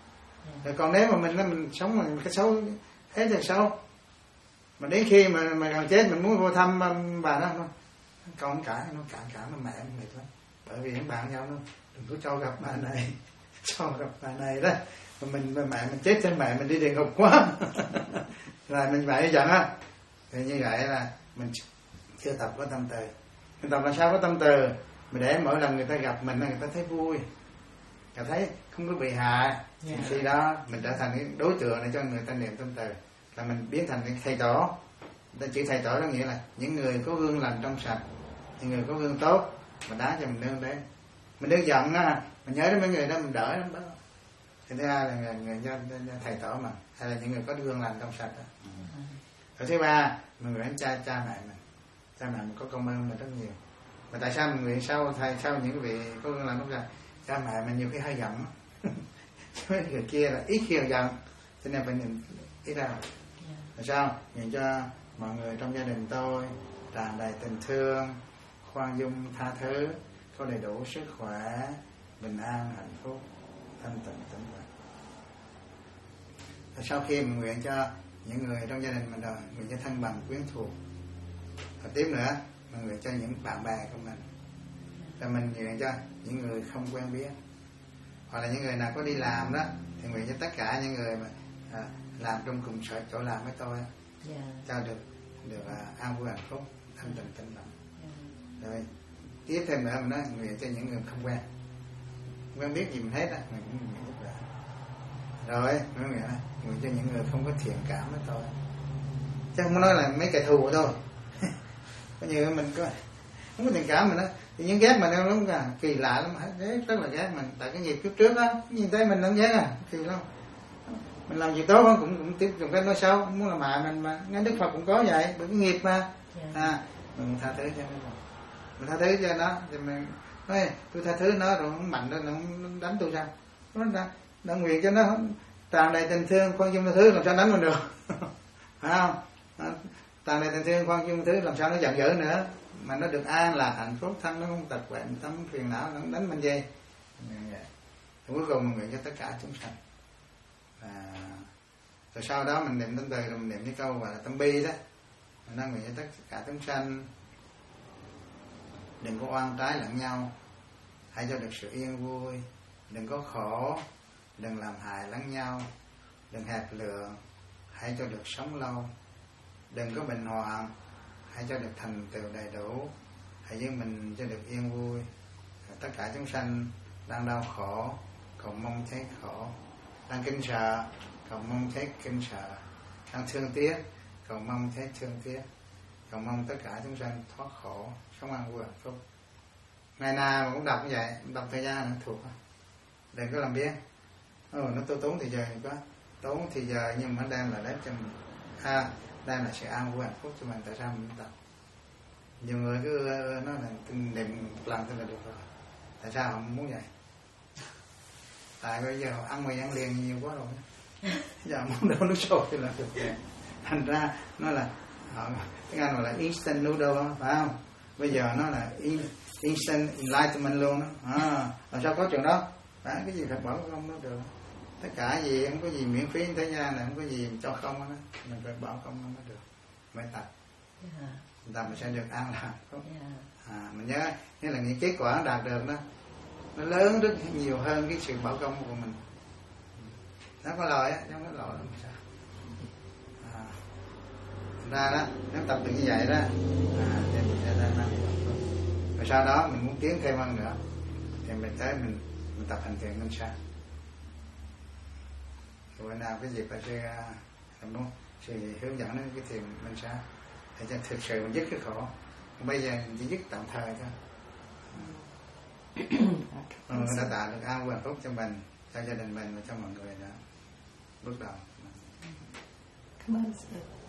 Rồi còn nếu mà mình nó mình sống mình cái xấu hết thì xấu, mà đến khi mà mà gần chết mình muốn vô thăm bà đó, nó con cả nó cản cả nó mẹ mệt lắm, bởi vì các bạn nhau nó đừng có cho gặp bà này cho gặp bà này đó, mà mình mà mẹ mình chết trên mẹ mình đi địa ngục quá là mình vậy chẳng á. Thì như vậy là mình chưa tập có tâm từ. Mình tập là sao có tâm từ, mình để mỗi lần người ta gặp mình người ta thấy vui, người ta thấy không có bị hại. Yeah. Khi đó mình trở thành cái đối tượng để cho người ta niệm tâm từ, là mình biến thành cái thầy tổ. Ta chữ thầy tổ đó nghĩa là những người có gương lành trong sạch, những người có gương tốt mà đá cho mình nương đấy. Mình đương giận á, mình nhớ đến mấy người đó mình đỡ lắm đó. Thì thứ hai là người, người, người thầy tổ mà, hay là những người có gương lành trong sạch đó. Rồi thứ ba, mình nguyện cha cha mẹ mình, cha mẹ mình có công ơn mình rất nhiều. Mà tại sao mình nguyện sau thầy sau những vị có gương lành trong sạch? Cha mẹ mình nhiều khi hơi giận, mấy người kia là ít khi giận, cho nên phải nhìn ít ra. Tại sao? Nguyện cho mọi người trong gia đình tôi tràn đầy tình thương, khoan dung, tha thứ, có đầy đủ sức khỏe, bình an, hạnh phúc, thanh tịnh, tĩnh lặng. Sau khi mình nguyện cho những người trong gia đình mình rồi, nguyện cho thân bằng quyến thuộc. Và tiếp nữa, mình nguyện cho những bạn bè của mình. Rồi mình nguyện cho những người không quen biết. Hoặc là những người nào có đi làm đó, thì nguyện cho tất cả những người mà à, làm trong cùng sở chỗ làm với tôi, yeah. cho được được à, an vui hạnh phúc, thanh tịnh tĩnh lặng. Yeah. Rồi tiếp thêm nữa mình nói nguyện cho những người không quen, không quen biết gì mình hết á, mình cũng nguyện giúp đỡ. Rồi mình nguyện nguyện cho những người không có thiện cảm với tôi, chứ không nói là mấy kẻ thù thôi. Có nhiều mình có không có thiện cảm mình đó, thì những ghét mình đâu lắm cả, kỳ lạ lắm, rất là ghét mình, tại cái nghiệp kiếp trước á, nhìn thấy mình không ghét à, kỳ lắm. Mình làm gì tốt cũng cũng tiếp tục cái nói xấu, muốn làm hại mình mà, ngay Đức Phật cũng có vậy, bởi cái nghiệp mà, à, mình tha thứ cho nó, mình tha thứ cho nó, thì mình nói tôi tha thứ nó rồi nó mạnh đó, nó đánh tôi sao? Nó đã, đã nguyện cho nó tràn đầy tình thương, khoan dung tha thứ, làm sao đánh mình được? Phải không? Tràn đầy tình thương, khoan dung tha thứ, làm sao nó giận dữ nữa? Mà nó được an là hạnh phúc, thân nó không tật bệnh, tâm phiền não nó đánh mình gì? Cuối cùng mình nguyện cho tất cả chúng sanh. À, rồi sau đó mình niệm tâm từ, rồi mình niệm cái câu gọi là tâm bi đó, mình đang nguyện cho tất cả chúng sanh đừng có oan trái lẫn nhau, hãy cho được sự yên vui, đừng có khổ, đừng làm hại lẫn nhau, đừng hẹp lượng, hãy cho được sống lâu, đừng có bệnh hoạn, hãy cho được thành tựu đầy đủ, hãy giữ mình cho được yên vui. Tất cả chúng sanh đang đau khổ, cầu mong thấy khổ, đang kinh sợ, cầu mong thấy kinh sợ, đang thương tiếc, cầu mong thấy thương tiếc, cầu mong tất cả chúng sanh thoát khổ, sống an vui hạnh phúc. Ngày nào cũng đọc như vậy, đọc thời gian nó thuộc, đừng có làm biếng. Ồ, nó tôi tốn thì giờ thì quá, tốn thì giờ nhưng mà nó đem là lấy cho mình, à, đem là sự an vui hạnh phúc cho mình. Tại sao mình đọc? Nhiều người cứ nói là niệm một lần thôi là được rồi. Tại sao họ không muốn vậy? Tại bây giờ họ ăn mì ăn liền nhiều quá rồi, giờ muốn đâu nước sôi thì là được rồi. Thành ra nó là họ, tiếng Anh gọi là instant noodle, phải không? Bây giờ nó là in, instant enlightenment luôn đó. À, làm sao có chuyện đó? Đó, cái gì phải bỏ không nó được. Tất cả gì không có gì miễn phí thế gian này, không có gì cho không đó, mình phải bỏ không nó mới được, mới tập. Yeah. Tập mình sẽ được an lạc. Yeah. À, mình nhớ như là những kết quả đạt được đó, nó lớn rất nhiều hơn cái sự bỏ công của mình. Nó có lợi á, không có lợi lắm sao? À, ra đó, nếu tập được như vậy đó, à, thì mình sẽ ra năng. Rồi sau đó mình muốn tiến thêm hơn nữa, thì mình tới mình mình tập hành thiền minh sát. Bữa nào cái dịp là sư làm đúng sư hướng dẫn đến cái thiền minh sát để cho thực sự mình dứt cái khổ. Bây giờ mình chỉ dứt tạm thời thôi. Ừ, mình đã tạo được an vui hạnh phúc cho mình, cho gia đình mình và cho mọi người đó. Bước đầu. Cảm ơn sư.